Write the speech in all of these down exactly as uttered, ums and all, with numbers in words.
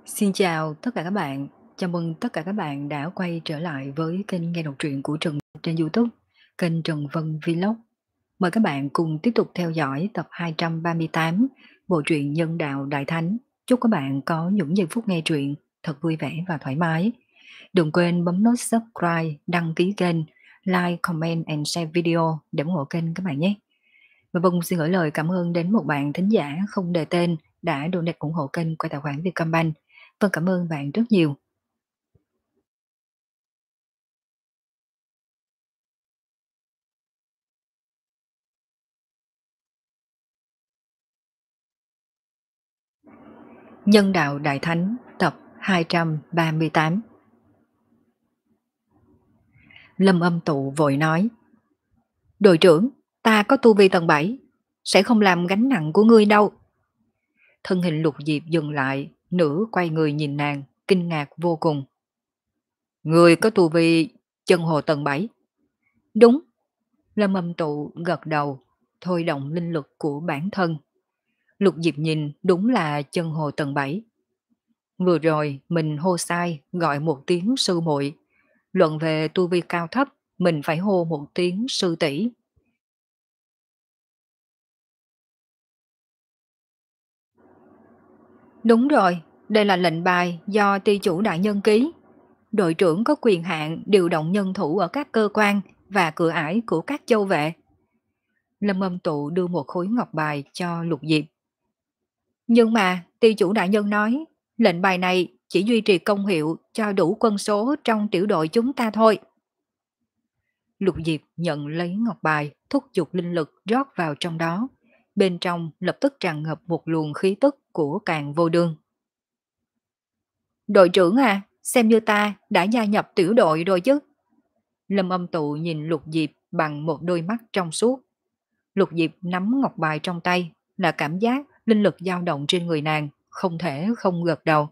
Xin chào tất cả các bạn. Chào mừng tất cả các bạn đã quay trở lại với kênh nghe đọc truyện của Trần trên YouTube, kênh Trần Vân Vlog. Mời các bạn cùng tiếp tục theo dõi tập hai trăm ba mươi tám bộ truyện Nhân đạo Đại Thánh. Chúc các bạn có những giây phút nghe truyện thật vui vẻ và thoải mái. Đừng quên bấm nút subscribe, đăng ký kênh, like, comment and share video để ủng hộ kênh các bạn nhé. Và Vân xin gửi lời cảm ơn đến một bạn thính giả không đề tên đã donate ủng hộ kênh qua tài khoản Vietcombank. Vâng, cảm ơn bạn rất nhiều. Nhân đạo Đại Thánh tập hai trăm ba mươi tám. Lâm Âm Tụ vội nói: Đội trưởng, ta có tu vi tầng bảy, sẽ không làm gánh nặng của ngươi đâu. Thân hình Lục Diệp dừng lại, nửa quay người nhìn nàng, kinh ngạc vô cùng. Ngươi có tu vi chân hồ tầng bảy? Đúng. Lâm Âm Tụ gật đầu, thôi động linh lực của bản thân. Lục Diệp nhìn đúng là chân hồ tầng bảy. Vừa rồi mình hô sai gọi một tiếng sư muội. Luận về tu vi cao thấp, mình phải hô một tiếng sư tỷ. Đúng rồi, đây là lệnh bài do ty chủ đại nhân ký. Đội trưởng có quyền hạn điều động nhân thủ ở các cơ quan và cửa ải của các châu vệ. Lâm Âm Tụ đưa một khối ngọc bài cho Lục Diệp. Nhưng mà ty chủ đại nhân nói, lệnh bài này chỉ duy trì công hiệu cho đủ quân số trong tiểu đội chúng ta thôi. Lục Diệp nhận lấy ngọc bài, thúc giục linh lực rót vào trong đó. Bên trong lập tức tràn ngập một luồng khí tức của Càn Vô Đương. Đội trưởng à, xem như ta đã gia nhập tiểu đội rồi chứ. Lâm Âm Tụ nhìn Lục Diệp bằng một đôi mắt trong suốt. Lục Diệp nắm ngọc bài trong tay, là cảm giác linh lực dao động trên người nàng, không thể không gật đầu.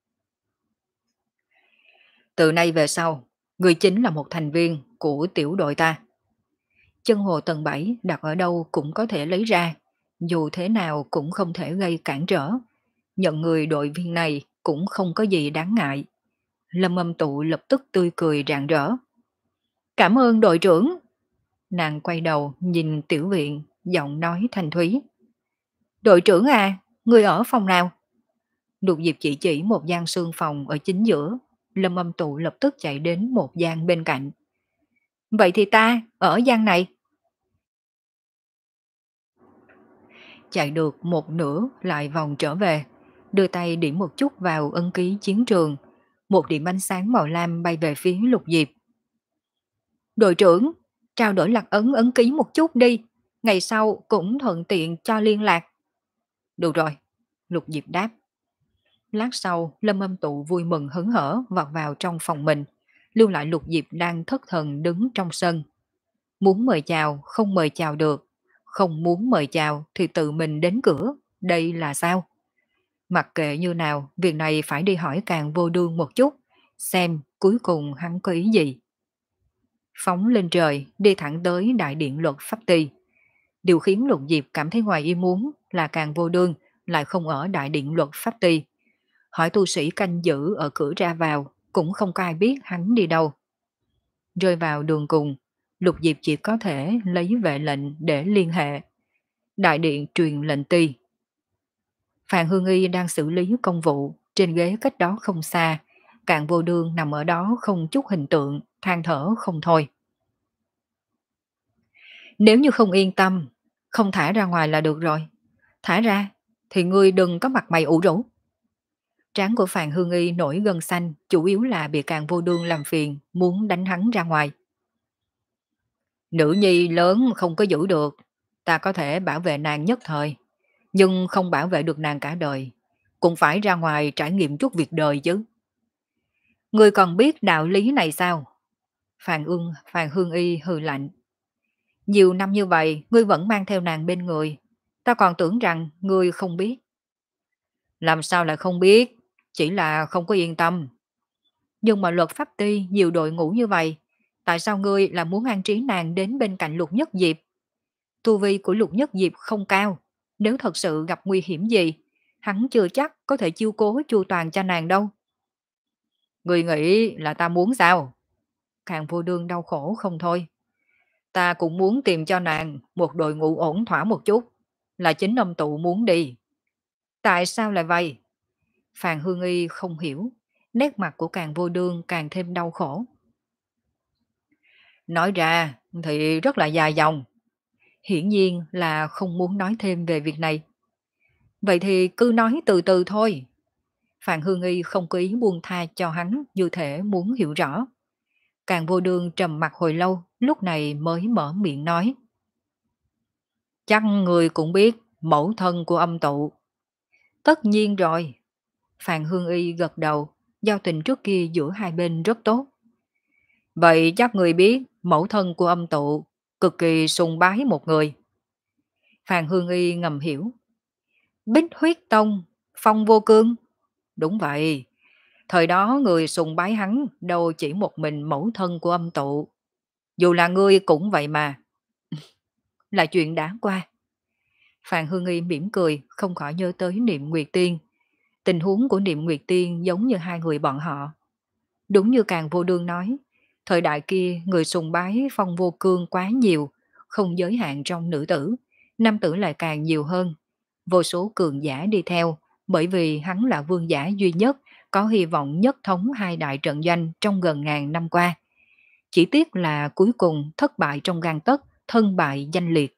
Từ nay về sau, người chính là một thành viên của tiểu đội ta. Chân hồ tầng bảy đặt ở đâu cũng có thể lấy ra, dù thế nào cũng không thể gây cản trở. Nhận người đội viên này cũng không có gì đáng ngại. Lâm Âm Tụ lập tức tươi cười rạng rỡ. Cảm ơn đội trưởng. Nàng quay đầu nhìn tiểu viện, giọng nói thanh thúy. Đội trưởng à, người ở phòng nào? Lục Diệp chỉ chỉ một gian sương phòng ở chính giữa. Lâm Âm Tụ lập tức chạy đến một gian bên cạnh. Vậy thì ta ở gian này. Chạy được một nửa lại vòng trở về, đưa tay điểm một chút vào ấn ký chiến trường. Một điểm ánh sáng màu lam bay về phía Lục Diệp. Đội trưởng, trao đổi lạc ấn ấn ký một chút đi, ngày sau cũng thuận tiện cho liên lạc. Được rồi, Lục Diệp đáp. Lát sau, Lâm Âm Tụ vui mừng hớn hở vọt vào trong phòng mình, lưu lại Lục Diệp đang thất thần đứng trong sân. Muốn mời chào, không mời chào được. Không muốn mời chào thì tự mình đến cửa. Đây là sao? Mặc kệ như nào, việc này phải đi hỏi Càn Vô Đương một chút, xem cuối cùng hắn có ý gì. Phóng lên trời, đi thẳng tới đại điện luật pháp ty. Điều khiến Lục Diệp cảm thấy ngoài ý muốn là Càn Vô Đương lại không ở đại điện luật pháp ty. Hỏi tu sĩ canh giữ ở cửa ra vào, cũng không có ai biết hắn đi đâu. Rơi vào đường cùng, Lục Diệp chỉ có thể lấy vệ lệnh để liên hệ. Đại điện truyền lệnh ty. Phàn Hương Y đang xử lý công vụ, trên ghế cách đó không xa. Càn Vô Đương nằm ở đó không chút hình tượng, than thở không thôi. Nếu như không yên tâm, không thả ra ngoài là được rồi. Thả ra, thì ngươi đừng có mặt mày ủ rũ. Trán của Phàn Hương Y nổi gân xanh, chủ yếu là bị Càn Vô Đương làm phiền, muốn đánh hắn ra ngoài. Nữ nhi lớn không có giữ được, ta có thể bảo vệ nàng nhất thời, nhưng không bảo vệ được nàng cả đời. Cũng phải ra ngoài trải nghiệm chút việc đời chứ. Ngươi còn biết đạo lý này sao? Phàn ưng, Phàn Hương Y hừ lạnh. Nhiều năm như vậy, ngươi vẫn mang theo nàng bên người. Ta còn tưởng rằng ngươi không biết. Làm sao lại không biết? Chỉ là không có yên tâm. Nhưng mà luật pháp ty nhiều đội ngũ như vậy, tại sao ngươi là muốn an trí nàng đến bên cạnh Lục Nhất Diệp? Tu vi của Lục Nhất Diệp không cao, nếu thật sự gặp nguy hiểm gì, hắn chưa chắc có thể chiêu cố chu toàn cho nàng đâu. Người nghĩ là ta muốn sao? Càng vô đương đau khổ không thôi. Ta cũng muốn tìm cho nàng một đội ngũ ổn thỏa một chút, là chính âm tụ muốn đi. Tại sao lại vậy? Phàn Hương Y không hiểu, nét mặt của càng vô đương càng thêm đau khổ. Nói ra thì rất là dài dòng, hiển nhiên là không muốn nói thêm về việc này. Vậy thì cứ nói từ từ thôi. Phàn Hương Y không có ý buông tha cho hắn, như thể muốn hiểu rõ. Càng vô đương trầm mặt hồi lâu, lúc này mới mở miệng nói. Chắc người cũng biết mẫu thân của âm tụ. Tất nhiên rồi. Phàn Hương Y gật đầu, giao tình trước kia giữa hai bên rất tốt. Vậy chắc người biết mẫu thân của âm tụ cực kỳ sùng bái một người. Phàn Hương Y ngầm hiểu. Bích huyết tông, Phong Vô Cương. Đúng vậy. Thời đó người sùng bái hắn đâu chỉ một mình mẫu thân của âm tụ. Dù là ngươi cũng vậy mà. Là chuyện đã qua. Phàn Hương Y mỉm cười, không khỏi nhớ tới Niệm Nguyệt Tiên. Tình huống của Niệm Nguyệt Tiên giống như hai người bọn họ. Đúng như Càng Vô Đương nói, thời đại kia người sùng bái Phong Vô Cương quá nhiều, không giới hạn trong nữ tử, nam tử lại càng nhiều hơn. Vô số cường giả đi theo, bởi vì hắn là vương giả duy nhất có hy vọng nhất thống hai đại trận doanh trong gần ngàn năm qua. Chỉ tiếc là cuối cùng thất bại trong gang tấc, thân bại danh liệt.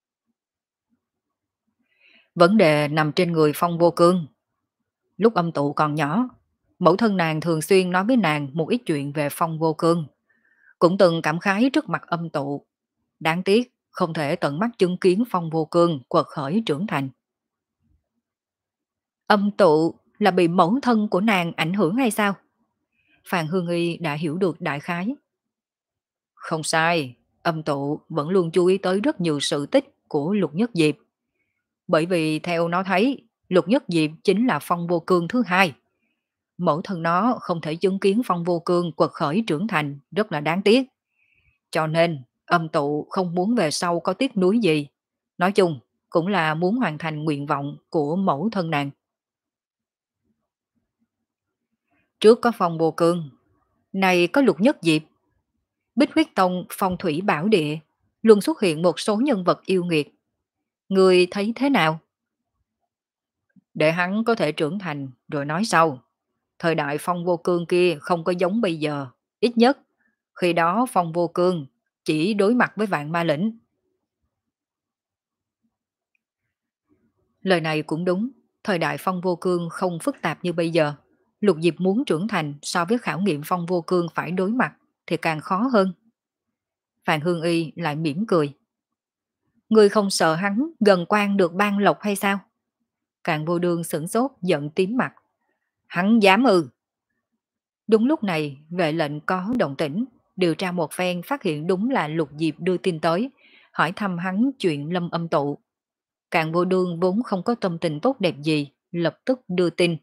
Vấn đề nằm trên người Phong Vô Cương. Lúc âm tụ còn nhỏ, mẫu thân nàng thường xuyên nói với nàng một ít chuyện về Phong Vô Cương. Cũng từng cảm khái trước mặt âm tụ. Đáng tiếc, không thể tận mắt chứng kiến Phong Vô Cương quật khởi trưởng thành. Âm tụ là bị mẫu thân của nàng ảnh hưởng hay sao? Phàn Hương Y đã hiểu được đại khái. Không sai, âm tụ vẫn luôn chú ý tới rất nhiều sự tích của Lục Nhất Diệp. Bởi vì theo nó thấy, Lục Nhất Diệp chính là Phong Vô Cương thứ hai. Mẫu thân nó không thể chứng kiến Phong Vô Cương quật khởi trưởng thành, rất là đáng tiếc. Cho nên, âm tụ không muốn về sau có tiếc nuối gì. Nói chung, cũng là muốn hoàn thành nguyện vọng của mẫu thân nàng. Trước có Phong Vô Cương, này có Lục Nhất Diệp. Bích huyết tông phong thủy bảo địa, luôn xuất hiện một số nhân vật yêu nghiệt. Người thấy thế nào? Để hắn có thể trưởng thành rồi nói sau. Thời đại Phong Vô Cương kia không có giống bây giờ. Ít nhất, khi đó Phong Vô Cương chỉ đối mặt với vạn ma lĩnh. Lời này cũng đúng. Thời đại Phong Vô Cương không phức tạp như bây giờ. Lục Diệp muốn trưởng thành so với khảo nghiệm Phong Vô Cương phải đối mặt thì càng khó hơn. Phàn Hương Y lại mỉm cười. Người không sợ hắn gần quan được ban lộc hay sao? Càng Vô Đương sửng sốt giận tím mặt. Hắn dám ư? Đúng lúc này, vệ lệnh có động tĩnh, điều tra một phen phát hiện đúng là Lục Diệp đưa tin tới, hỏi thăm hắn chuyện Lâm Âm Tụ. Càng Vô Đương vốn không có tâm tình tốt đẹp gì, lập tức đưa tin.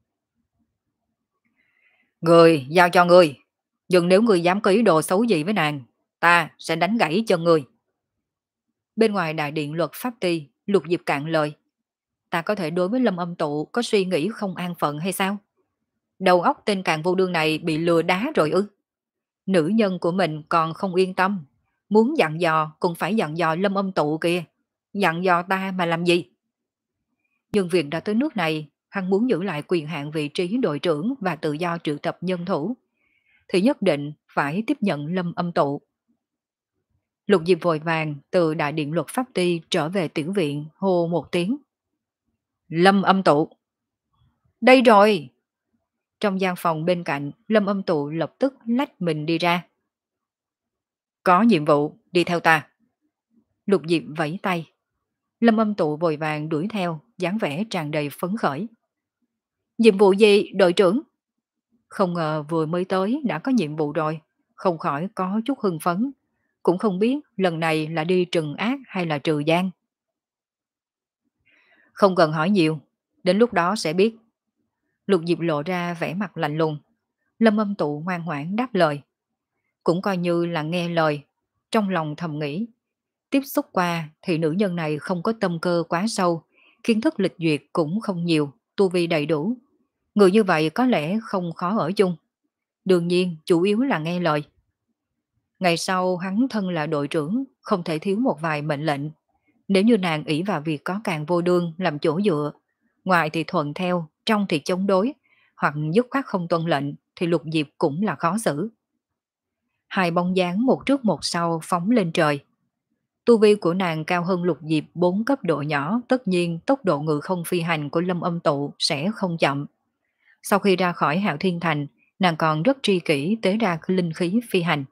Người, giao cho người. Nhưng nếu người dám có ý đồ xấu gì với nàng, ta sẽ đánh gãy chân người. Bên ngoài đại điện luật pháp ty, Lục Diệp cạn lời. Ta có thể đối với Lâm Âm Tụ có suy nghĩ không an phận hay sao? Đầu óc tên Càng Vô Đương này bị lừa đá rồi ư? Nữ nhân của mình còn không yên tâm. Muốn dặn dò cũng phải dặn dò Lâm Âm Tụ kìa. Dặn dò ta mà làm gì? Nhưng việc đã tới nước này, hắn muốn giữ lại quyền hạn vị trí đội trưởng và tự do triệu tập nhân thủ. Thì nhất định phải tiếp nhận Lâm Âm Tụ. Lục Diệp vội vàng từ đại điện luật pháp ty trở về tiểu viện hô một tiếng. Lâm Âm Tụ. Đây rồi. Trong gian phòng bên cạnh, Lâm Âm Tụ lập tức lách mình đi ra. Có nhiệm vụ, đi theo ta. Lục Diệp vẫy tay. Lâm Âm Tụ vội vàng đuổi theo, dáng vẻ tràn đầy phấn khởi. Nhiệm vụ gì, đội trưởng? Không ngờ vừa mới tới đã có nhiệm vụ rồi, không khỏi có chút hưng phấn. Cũng không biết lần này là đi trừng ác hay là trừ gian. Không cần hỏi nhiều, đến lúc đó sẽ biết. Lục Diệp lộ ra vẻ mặt lạnh lùng. Lâm Âm Tụ ngoan ngoãn đáp lời. Cũng coi như là nghe lời, trong lòng thầm nghĩ. Tiếp xúc qua thì nữ nhân này không có tâm cơ quá sâu, kiến thức lịch duyệt cũng không nhiều, tu vi đầy đủ. Người như vậy có lẽ không khó ở chung. Đương nhiên, chủ yếu là nghe lời. Ngày sau hắn thân là đội trưởng, không thể thiếu một vài mệnh lệnh. Nếu như nàng ỷ vào việc có càng vô đương làm chỗ dựa, ngoài thì thuận theo, trong thì chống đối, hoặc dứt khoát không tuân lệnh, thì Lục Diệp cũng là khó xử. Hai bóng dáng một trước một sau phóng lên trời. Tu vi của nàng cao hơn Lục Diệp bốn cấp độ nhỏ, tất nhiên tốc độ ngự không phi hành của Lâm Âm Tụ sẽ không chậm. Sau khi ra khỏi Hạo Thiên Thành, nàng còn rất tri kỷ tế ra linh khí phi hành.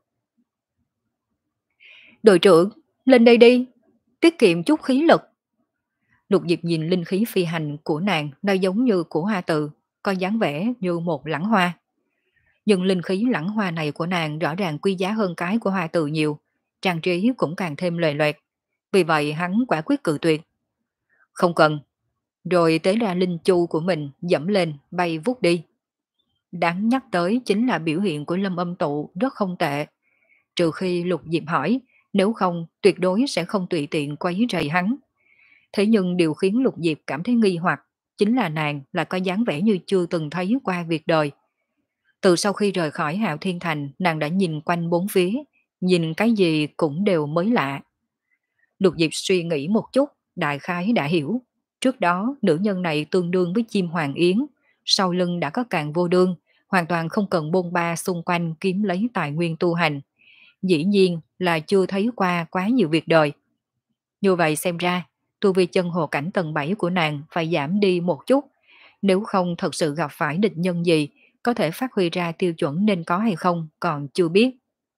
Đội trưởng, lên đây đi, tiết kiệm chút khí lực. Lục Diệp nhìn linh khí phi hành của nàng nó giống như của hoa tự, có dáng vẻ như một lãng hoa. Nhưng linh khí lãng hoa này của nàng rõ ràng quý giá hơn cái của hoa tự nhiều, trang trí cũng càng thêm lòe loẹt. Vì vậy hắn quả quyết cự tuyệt. Không cần. Rồi tế ra linh chu của mình dẫm lên bay vút đi. Đáng nhắc tới chính là biểu hiện của Lâm Âm Tụ rất không tệ. Trừ khi Lục Diệp hỏi, nếu không tuyệt đối sẽ không tùy tiện quấy rầy hắn. Thế nhưng điều khiến Lục Diệp cảm thấy nghi hoặc chính là nàng lại có dáng vẻ như chưa từng thấy qua việc đời. Từ sau khi rời khỏi Hạo Thiên Thành, nàng đã nhìn quanh bốn phía, nhìn cái gì cũng đều mới lạ. Lục Diệp suy nghĩ một chút, đại khái đã hiểu. Trước đó, nữ nhân này tương đương với chim hoàng yến, sau lưng đã có càng vô đương, hoàn toàn không cần bôn ba xung quanh kiếm lấy tài nguyên tu hành. Dĩ nhiên là chưa thấy qua quá nhiều việc đời. Như vậy xem ra, tu vi chân hồ cảnh tầng bảy của nàng phải giảm đi một chút, nếu không thật sự gặp phải địch nhân gì, có thể phát huy ra tiêu chuẩn nên có hay không còn chưa biết.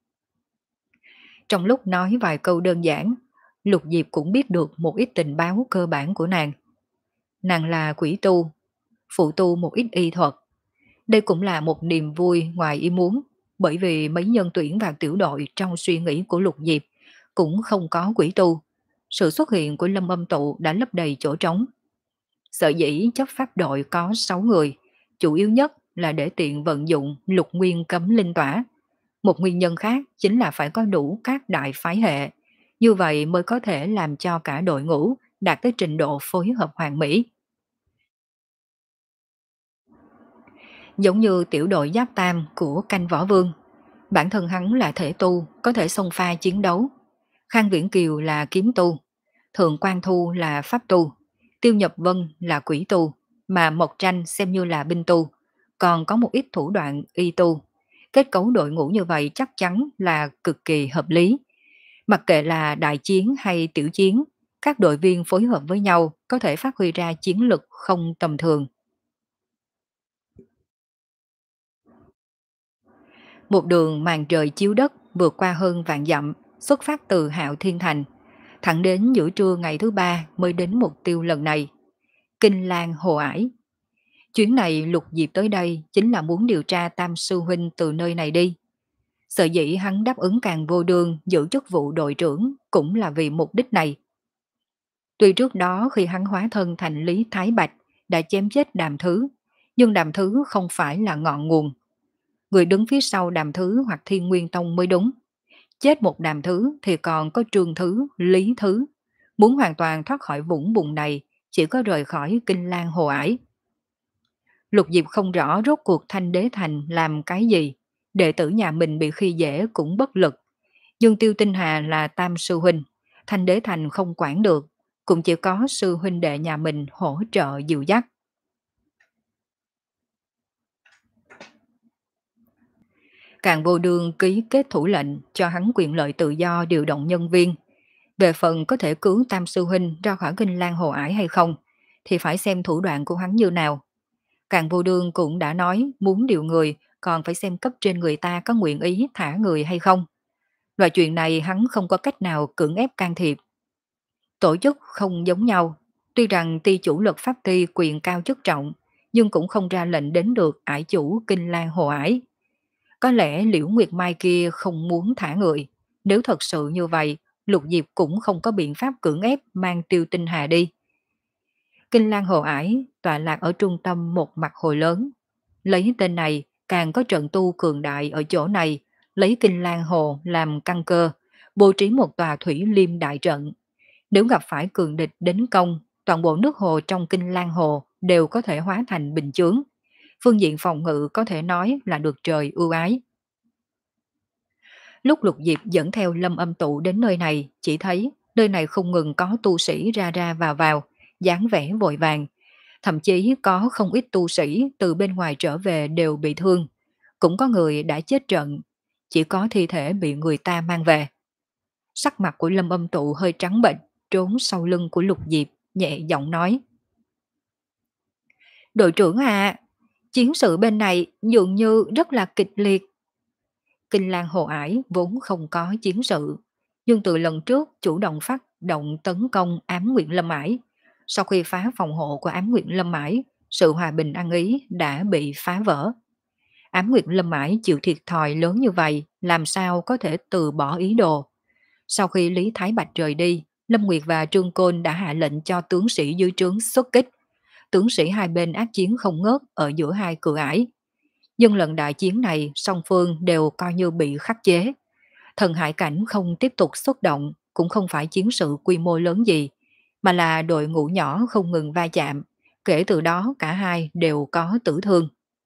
Trong lúc nói vài câu đơn giản, Lục Diệp cũng biết được một ít tình báo cơ bản của nàng. Nàng là quỷ tu, phụ tu một ít y thuật. Đây cũng là một niềm vui ngoài ý muốn, bởi vì mấy nhân tuyển vào tiểu đội trong suy nghĩ của Lục Diệp cũng không có quỷ tu. Sự xuất hiện của Lâm Âm Tụ đã lấp đầy chỗ trống. Sở dĩ chấp pháp đội có sáu người, chủ yếu nhất là để tiện vận dụng lục nguyên cấm linh tỏa. Một nguyên nhân khác chính là phải có đủ các đại phái hệ, như vậy mới có thể làm cho cả đội ngũ đạt tới trình độ phối hợp hoàn mỹ. Giống như tiểu đội giáp tam của canh võ vương, bản thân hắn là thể tu, có thể xông pha chiến đấu. Khang Viễn Kiều là kiếm tu, Thượng Quan Thu là pháp tu, Tiêu Nhập Vân là quỷ tu, mà Mộc Tranh xem như là binh tu, còn có một ít thủ đoạn y tu. Kết cấu đội ngũ như vậy chắc chắn là cực kỳ hợp lý. Mặc kệ là đại chiến hay tiểu chiến, các đội viên phối hợp với nhau có thể phát huy ra chiến lực không tầm thường. Một đường màn trời chiếu đất vượt qua hơn vạn dặm, xuất phát từ Hạo Thiên Thành, thẳng đến giữa trưa ngày thứ ba mới đến mục tiêu lần này. Kinh Lan Hồ Ải. Chuyến này Lục Diệp tới đây chính là muốn điều tra Tam Sư Huynh từ nơi này đi. Sở dĩ hắn đáp ứng càng vô đường giữ chức vụ đội trưởng cũng là vì mục đích này. Tuy trước đó khi hắn hóa thân thành Lý Thái Bạch đã chém chết Đàm Thứ, nhưng Đàm Thứ không phải là ngọn nguồn. Người đứng phía sau Đàm Thứ hoặc Thiên Nguyên Tông mới đúng. Chết một Đàm Thứ thì còn có Trương Thứ, Lý Thứ. Muốn hoàn toàn thoát khỏi vũng bùn này chỉ có rời khỏi Kinh Lan Hồ Ải. Lục Diệp không rõ rốt cuộc Thanh Đế Thành làm cái gì, đệ tử nhà mình bị khi dễ cũng bất lực. Nhưng Tiêu Tinh Hà là tam sư huynh, Thanh Đế Thành không quản được, cũng chỉ có sư huynh đệ nhà mình hỗ trợ dìu dắt. Càng vô đường ký kết thủ lệnh cho hắn quyền lợi tự do điều động nhân viên. Về phần có thể cứu tam sư huynh ra khỏi Kinh Lan Hồ Ải hay không, thì phải xem thủ đoạn của hắn như nào. Càng vô đường cũng đã nói muốn điều người, còn phải xem cấp trên người ta có nguyện ý thả người hay không. Loại chuyện này hắn không có cách nào cưỡng ép can thiệp. Tổ chức không giống nhau, tuy rằng ty chủ luật pháp ty quyền cao chức trọng, nhưng cũng không ra lệnh đến được ải chủ Kinh Lan Hồ Ải. Có lẽ Liễu Nguyệt Mai kia không muốn thả người, nếu thật sự như vậy, Lục Diệp cũng không có biện pháp cưỡng ép mang Tiêu Tinh Hà đi. Kinh Lan Hồ Ải tọa lạc ở trung tâm một mặt hồ lớn. Lấy tên này càng có trận tu cường đại ở chỗ này, lấy Kinh Lan Hồ làm căn cơ, bố trí một tòa thủy liêm đại trận. Nếu gặp phải cường địch đến công, toàn bộ nước hồ trong Kinh Lan Hồ đều có thể hóa thành bình chướng. Phương diện phòng ngự có thể nói là được trời ưu ái. Lúc Lục Diệp dẫn theo Lâm Âm Tụ đến nơi này, chỉ thấy nơi này không ngừng có tu sĩ ra ra vào vào, dáng vẻ vội vàng. Thậm chí có không ít tu sĩ từ bên ngoài trở về đều bị thương. Cũng có người đã chết trận, chỉ có thi thể bị người ta mang về. Sắc mặt của Lâm Âm Tụ hơi trắng bệch, trốn sau lưng của Lục Diệp, nhẹ giọng nói. Đội trưởng à, chiến sự bên này dường như rất là kịch liệt. Kinh Lan Hồ Ải vốn không có chiến sự, nhưng từ lần trước chủ động phát động tấn công Ám Nguyện Lâm Ải. Sau khi phá phòng hộ của Ám Nguyện Lâm Ải, sự hòa bình ăn ý đã bị phá vỡ. Ám Nguyện Lâm Ải chịu thiệt thòi lớn như vậy, làm sao có thể từ bỏ ý đồ. Sau khi Lý Thái Bạch rời đi, Lâm Nguyệt và Trương Côn đã hạ lệnh cho tướng sĩ dưới trướng xuất kích. Tướng sĩ hai bên ác chiến không ngớt ở giữa hai cửa ải. Nhưng lần đại chiến này song phương đều coi như bị khắc chế. Thần hải cảnh không tiếp tục xuất động, cũng không phải chiến sự quy mô lớn gì, mà là đội ngũ nhỏ không ngừng va chạm. Kể từ đó cả hai đều có tử thương.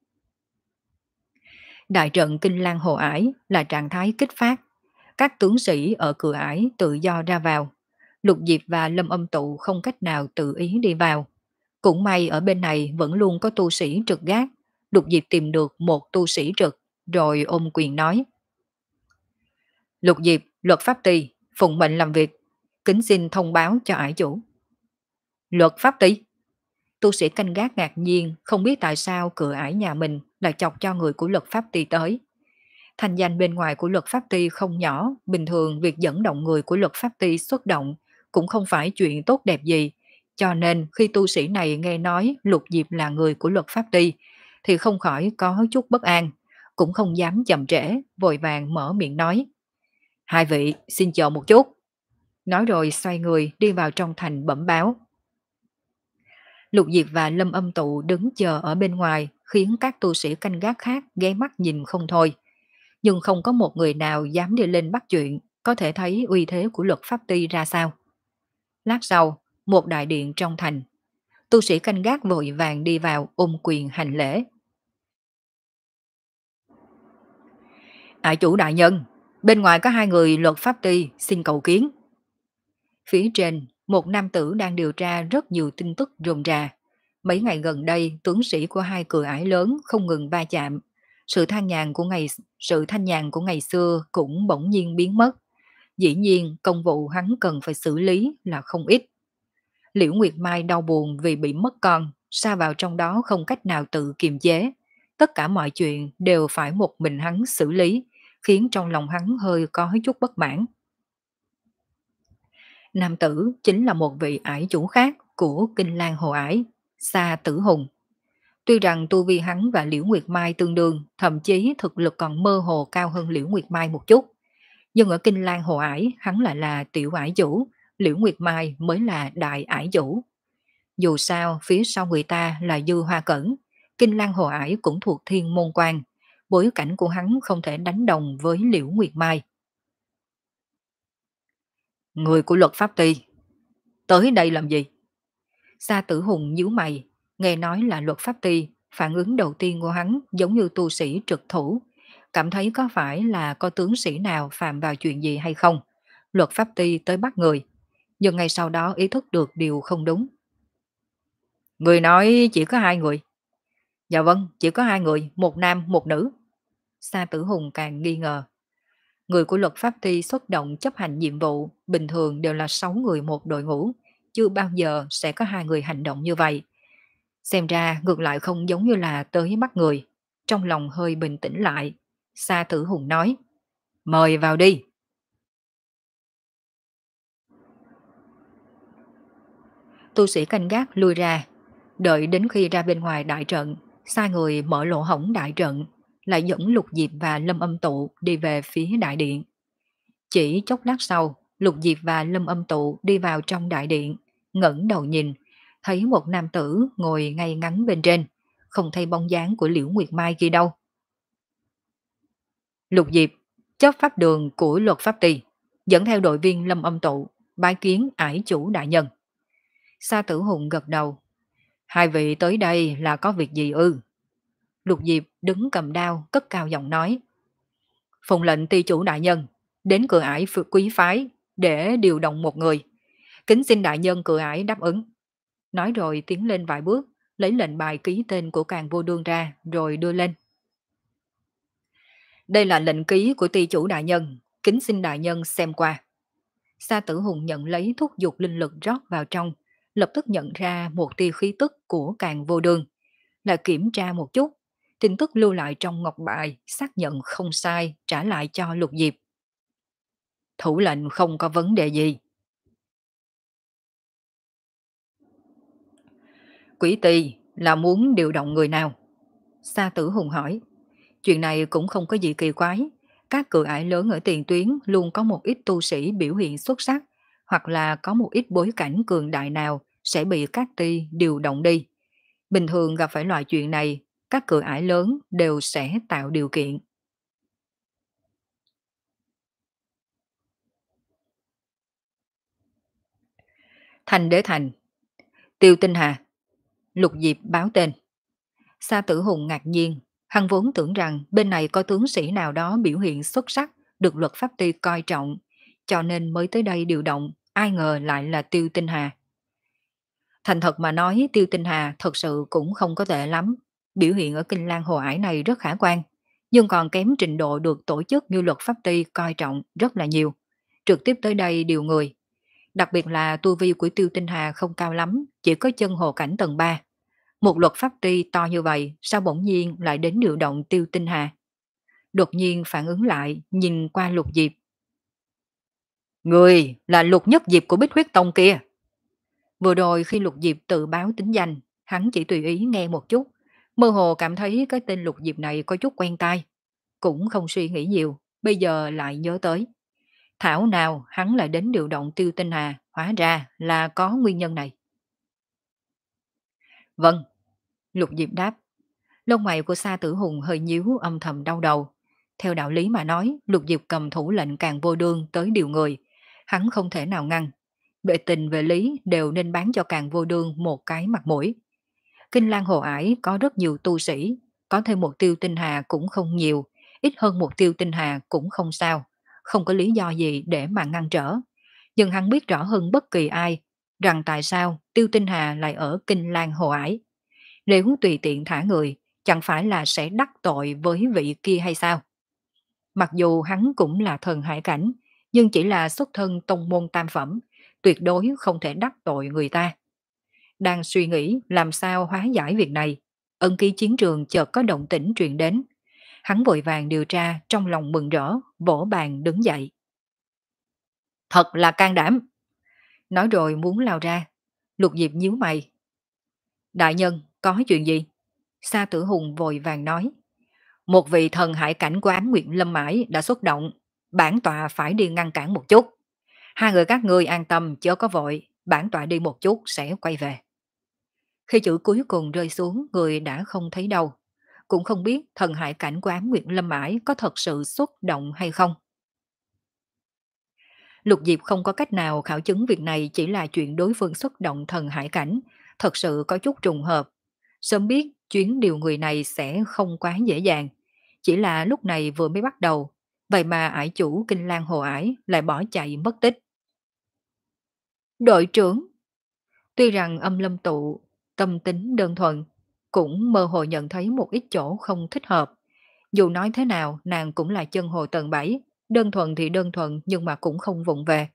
Đại trận Kinh Lan Hồ Ải là trạng thái kích phát. Các tướng sĩ ở cửa ải tự do ra vào. Lục Diệp và Lâm Âm Tụ không cách nào tự ý đi vào. Cũng may ở bên này vẫn luôn có tu sĩ trực gác. Lục Diệp tìm được một tu sĩ trực, rồi ôm quyền nói. Lục Diệp, luật pháp ty, phụng mệnh làm việc, kính xin thông báo cho ải chủ. Luật pháp ty? Tu sĩ canh gác ngạc nhiên, không biết tại sao cửa ải nhà mình lại chọc cho người của luật pháp ty tới. Thành danh bên ngoài của luật pháp ty không nhỏ, bình thường việc dẫn động người của luật pháp ty xuất động cũng không phải chuyện tốt đẹp gì, cho nên khi tu sĩ này nghe nói Lục Diệp là người của luật pháp ty, thì không khỏi có chút bất an, cũng không dám chậm trễ, vội vàng mở miệng nói. Hai vị, xin chờ một chút. Nói rồi xoay người đi vào trong thành bẩm báo. Lục Diệp và Lâm Âm Tụ đứng chờ ở bên ngoài, khiến các tu sĩ canh gác khác ghé mắt nhìn không thôi. Nhưng không có một người nào dám đi lên bắt chuyện, có thể thấy uy thế của luật pháp ty ra sao. Lát sau, một đại điện trong thành, tu sĩ canh gác vội vàng đi vào ôm quyền hành lễ. Ải chủ đại nhân, bên ngoài có hai người luật pháp ty xin cầu kiến. Phía trên, một nam tử đang điều tra rất nhiều tin tức rườm rà. Mấy ngày gần đây, tướng sĩ của hai cửa ải lớn không ngừng va chạm. Sự thanh nhàn của ngày sự thanh nhàn của ngày xưa cũng bỗng nhiên biến mất. Dĩ nhiên, công vụ hắn cần phải xử lý là không ít. Liễu Nguyệt Mai đau buồn vì bị mất con, sa vào trong đó không cách nào tự kiềm chế. Tất cả mọi chuyện đều phải một mình hắn xử lý, khiến trong lòng hắn hơi có chút bất mãn. Nam tử chính là một vị ải chủ khác của Kinh Lan Hồ Ải, Sa Tử Hùng. Tuy rằng tu vi hắn và Liễu Nguyệt Mai tương đương, thậm chí thực lực còn mơ hồ cao hơn Liễu Nguyệt Mai một chút. Nhưng ở Kinh Lan Hồ Ải, hắn lại là tiểu ải chủ, Liễu Nguyệt Mai mới là đại ải chủ. Dù sao, phía sau người ta là Dư Hoa Cẩn, Kinh Lan Hồ Ải cũng thuộc Thiên Môn Quan, bối cảnh của hắn không thể đánh đồng với Liễu Nguyệt Mai. Người của luật pháp ty, tới đây làm gì? Sa Tử Hùng nhíu mày, nghe nói là luật pháp ty, phản ứng đầu tiên của hắn giống như tu sĩ trực thủ, cảm thấy có phải là có tướng sĩ nào phạm vào chuyện gì hay không. Luật pháp ty tới bắt người, nhưng ngay sau đó ý thức được điều không đúng. Người nói chỉ có hai người. Dạ vâng, chỉ có hai người, một nam, một nữ. Sa Tử Hùng càng nghi ngờ. Người của luật pháp ty xuất động chấp hành nhiệm vụ, bình thường đều là sáu người một đội ngũ, chưa bao giờ sẽ có hai người hành động như vậy. Xem ra ngược lại không giống như là tới bắt người. Trong lòng hơi bình tĩnh lại, Sa Tử Hùng nói, mời vào đi. Tu sĩ canh gác lui ra, đợi đến khi ra bên ngoài đại trận, sai người mở lỗ hổng đại trận, lại dẫn Lục Diệp và Lâm Âm Tụ đi về phía đại điện. Chỉ chốc lát sau, Lục Diệp và Lâm Âm Tụ đi vào trong đại điện, ngẩng đầu nhìn, thấy một nam tử ngồi ngay ngắn bên trên, không thấy bóng dáng của Liễu Nguyệt Mai kia đâu. Lục Diệp, chấp pháp đường của luật pháp ty, dẫn theo đội viên Lâm Âm Tụ, bái kiến ải chủ đại nhân. Sa Tử Hùng gật đầu. Hai vị tới đây là có việc gì ư? Lục Diệp đứng cầm đao, cất cao giọng nói. Phụng lệnh ty chủ đại nhân, đến cửa ải phượt quý phái để điều động một người. Kính xin đại nhân cửa ải đáp ứng. Nói rồi tiến lên vài bước, lấy lệnh bài ký tên của Càng Vô Đương ra rồi đưa lên. Đây là lệnh ký của ty chủ đại nhân, kính xin đại nhân xem qua. Sa Tử Hùng nhận lấy thúc dục linh lực rót vào trong, lập tức nhận ra một tia khí tức của Càng Vô Đương. Là kiểm tra một chút, tin tức lưu lại trong ngọc bài, xác nhận không sai, trả lại cho Lục Diệp. Thủ lệnh không có vấn đề gì. Quỷ tỳ là muốn điều động người nào? Sa Tử Hùng hỏi. Chuyện này cũng không có gì kỳ quái. Các cửa ải lớn ở tiền tuyến luôn có một ít tu sĩ biểu hiện xuất sắc, hoặc là có một ít bối cảnh cường đại nào sẽ bị các ty điều động đi. Bình thường gặp phải loại chuyện này, các cửa ải lớn đều sẽ tạo điều kiện. Thành Đế Thành, Tiêu Tinh Hà, Lục Diệp báo tên. Sa Tử Hùng ngạc nhiên, hắn vốn tưởng rằng bên này có tướng sĩ nào đó biểu hiện xuất sắc, được luật pháp ty coi trọng, cho nên mới tới đây điều động, ai ngờ lại là Tiêu Tinh Hà. Thành thật mà nói, Tiêu Tinh Hà thật sự cũng không có tệ lắm, biểu hiện ở Kinh Lan Hồ Ải này rất khả quan, nhưng còn kém trình độ được tổ chức như luật pháp ty coi trọng rất là nhiều. Trực tiếp tới đây điều người. Đặc biệt là tu vi của Tiêu Tinh Hà không cao lắm, chỉ có chân hồ cảnh tầng ba. Một luật pháp ty to như vậy, sao bỗng nhiên lại đến điều động Tiêu Tinh Hà? Đột nhiên phản ứng lại, nhìn qua Lục Diệp. Người là Lục Nhất Diệp của Bích Huyết Tông kia. Vừa rồi khi Lục Diệp tự báo tính danh, hắn chỉ tùy ý nghe một chút, mơ hồ cảm thấy cái tên Lục Diệp này có chút quen tai. Cũng không suy nghĩ nhiều, bây giờ lại nhớ tới. Thảo nào hắn lại đến điều động Tiêu Tinh Hà, hóa ra là có nguyên nhân này. Vâng, Lục Diệp đáp. Lông mày của Sa Tử Hùng hơi nhíu, âm thầm đau đầu. Theo đạo lý mà nói, Lục Diệp cầm thủ lệnh Càng Vô Đương tới điều người. Hắn không thể nào ngăn. Về tình về lý đều nên bán cho Càng Vô Đương một cái mặt mũi. Kinh Lan Hồ Ải có rất nhiều tu sĩ, có thêm một Tiêu Tinh Hà cũng không nhiều, ít hơn một Tiêu Tinh Hà cũng không sao, không có lý do gì để mà ngăn trở. Nhưng hắn biết rõ hơn bất kỳ ai, rằng tại sao Tiêu Tinh Hà lại ở Kinh Lan Hồ Ải. Nếu tùy tiện thả người, chẳng phải là sẽ đắc tội với vị kia hay sao? Mặc dù hắn cũng là thần hải cảnh, nhưng chỉ là xuất thân tông môn tam phẩm, tuyệt đối không thể đắc tội người ta. Đang suy nghĩ làm sao hóa giải việc này, ân ký chiến trường chợt có động tĩnh truyền đến. Hắn vội vàng điều tra, trong lòng mừng rỡ, vỗ bàn đứng dậy. Thật là can đảm. Nói rồi muốn lao ra. Lục Diệp nhíu mày. Đại nhân, có chuyện gì? Sa Tử Hùng vội vàng nói. Một vị thần hải cảnh của Ám Nguyệt Lâm Mãi đã xuất động, bản tọa phải đi ngăn cản một chút. Hai người các ngươi an tâm chớ có vội, bản tọa đi một chút sẽ quay về. Khi chữ cuối cùng rơi xuống, người đã không thấy đâu. Cũng không biết thần hải cảnh của Ám Nguyệt Lâm Mãi có thật sự xuất động hay không. Lục Diệp không có cách nào khảo chứng việc này chỉ là chuyện đối phương xuất động thần hải cảnh, thật sự có chút trùng hợp. Sớm biết chuyến điều người này sẽ không quá dễ dàng, chỉ là lúc này vừa mới bắt đầu, vậy mà ải chủ Kinh Lan Hồ Ải lại bỏ chạy mất tích. Đội trưởng, tuy rằng âm lâm tụ, tâm tính đơn thuần, cũng mơ hồ nhận thấy một ít chỗ không thích hợp. Dù nói thế nào, nàng cũng là chân hồ tầng bảy, đơn thuần thì đơn thuần nhưng mà cũng không vụng về.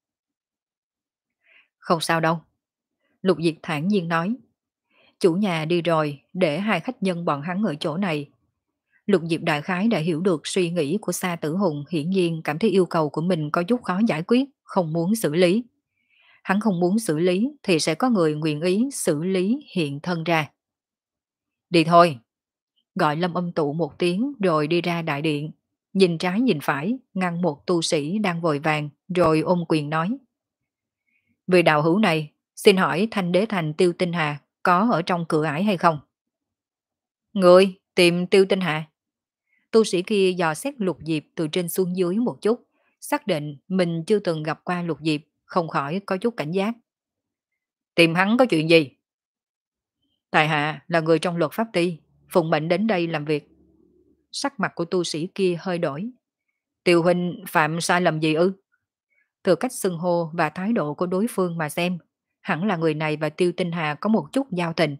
Không sao đâu. Lục Diệp thản nhiên nói. Chủ nhà đi rồi, để hai khách nhân bọn hắn ở chỗ này. Lục Diệp đại khái đã hiểu được suy nghĩ của Sa Tử Hùng, hiển nhiên cảm thấy yêu cầu của mình có chút khó giải quyết, không muốn xử lý. Hắn không muốn xử lý thì sẽ có người nguyện ý xử lý hiện thân ra. Đi thôi. Gọi Lâm Âm Tụ một tiếng rồi đi ra đại điện. Nhìn trái nhìn phải, ngăn một tu sĩ đang vội vàng, rồi ôm quyền nói. Vì đạo hữu này, xin hỏi Thanh Đế Thành Tiêu Tinh Hà có ở trong cửa ải hay không? Người tìm Tiêu Tinh Hà. Tu sĩ kia dò xét Lục Diệp từ trên xuống dưới một chút, xác định mình chưa từng gặp qua Lục Diệp, không khỏi có chút cảnh giác. Tìm hắn có chuyện gì? Tại hạ là người trong luật pháp ty, phụng mệnh đến đây làm việc. Sắc mặt của tu sĩ kia hơi đổi. Tiêu huynh phạm sai lầm gì ư? Từ cách xưng hô và thái độ của đối phương mà xem, hẳn là người này và Tiêu Tinh Hà có một chút giao tình.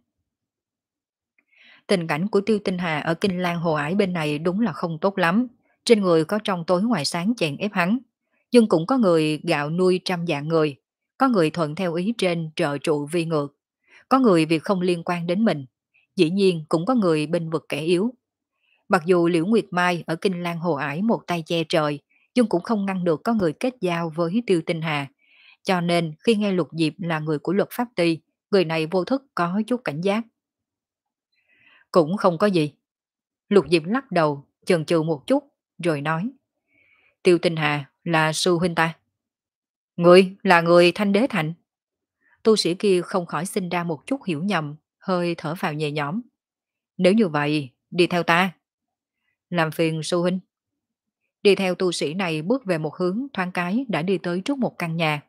Tình cảnh của Tiêu Tinh Hà ở Kinh Lan Hồ Ải bên này đúng là không tốt lắm. Trên người có trong tối ngoài sáng chèn ép hắn. Nhưng cũng có người gạo nuôi trăm dạng người. Có người thuận theo ý trên trợ trụ vi ngược. Có người việc không liên quan đến mình. Dĩ nhiên cũng có người bênh vực kẻ yếu. Mặc dù Liễu Nguyệt Mai ở Kinh Lan Hồ Ải một tay che trời, nhưng cũng không ngăn được có người kết giao với Tiêu Tinh Hà. Cho nên khi nghe Lục Diệp là người của luật pháp ty, người này vô thức có chút cảnh giác. Cũng không có gì. Lục Diệp lắc đầu, chần chừ một chút, rồi nói. Tiêu Tinh Hà là sư huynh ta. Người là người Thanh Đế Thành. Tu sĩ kia không khỏi sinh ra một chút hiểu nhầm, hơi thở vào nhẹ nhõm. Nếu như vậy, đi theo ta. Làm phiền sư huynh. Đi theo tu sĩ này bước về một hướng thoáng cái đã đi tới trước một căn nhà.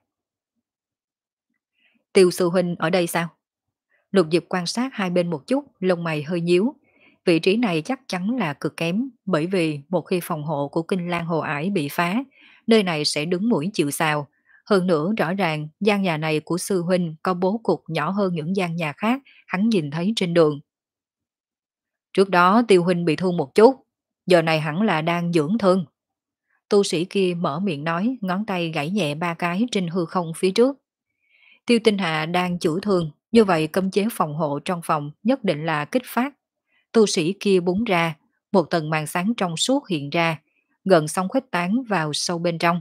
Tiêu sư huynh ở đây sao? Lục Diệp quan sát hai bên một chút, lông mày hơi nhíu. Vị trí này chắc chắn là cực kém, bởi vì một khi phòng hộ của Kinh Lan Hồ Ải bị phá, nơi này sẽ đứng mũi chịu sào. Hơn nữa rõ ràng gian nhà này của sư huynh có bố cục nhỏ hơn những gian nhà khác hắn nhìn thấy trên đường. Trước đó Tiêu huynh bị thương một chút, giờ này hẳn là đang dưỡng thương. Tu sĩ kia mở miệng nói, ngón tay gãy nhẹ ba cái trên hư không phía trước. Tiêu Tinh Hà đang chữa thương, như vậy cấm chế phòng hộ trong phòng nhất định là kích phát. Tu sĩ kia búng ra, một tầng màn sáng trong suốt hiện ra, gần xong khuếch tán vào sâu bên trong.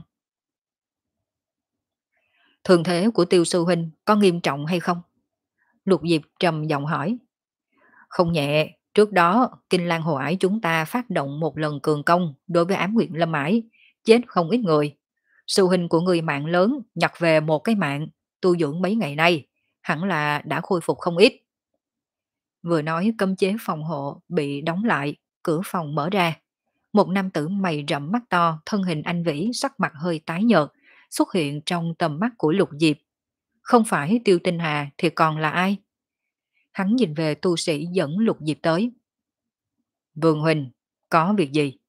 Thường thế của Tiêu sư huynh có nghiêm trọng hay không? Lục Diệp trầm giọng hỏi. Không nhẹ, trước đó Kinh Lan Hồ Ải chúng ta phát động một lần cường công đối với Ám Nguyệt Lâm Ải, chết không ít người. Sư huynh của người mạng lớn nhặt về một cái mạng, tu dưỡng mấy ngày nay, hẳn là đã khôi phục không ít. Vừa nói cấm chế phòng hộ bị đóng lại, cửa phòng mở ra. Một nam tử mày rậm mắt to, thân hình anh vĩ, sắc mặt hơi tái nhợt, xuất hiện trong tầm mắt của Lục Diệp. Không phải Tiêu Tinh Hà thì còn là ai? Hắn nhìn về tu sĩ dẫn Lục Diệp tới. Vương huynh, có việc gì?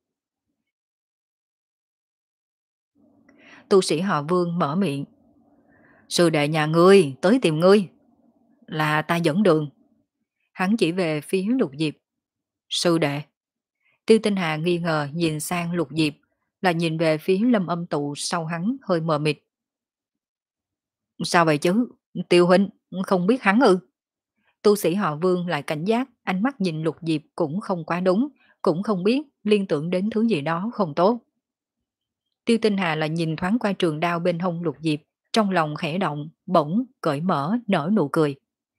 Tu sĩ họ Vương mở miệng. Sư đệ nhà ngươi, tới tìm ngươi. Là ta dẫn đường. Hắn chỉ về phía Lục Diệp. Sư đệ. Tiêu Tinh Hà nghi ngờ nhìn sang Lục Diệp, là nhìn về phía Lâm Âm Tụ sau hắn hơi mờ mịt. Sao vậy chứ? Tiêu huynh, không biết hắn ư? Tu sĩ họ Vương lại cảnh giác, ánh mắt nhìn Lục Diệp cũng không quá đúng, cũng không biết liên tưởng đến thứ gì đó không tốt. Tiêu Tinh Hà là nhìn thoáng qua trường đao bên hông Lục Diệp, trong lòng khẽ động, bỗng, cởi mở, nở nụ cười.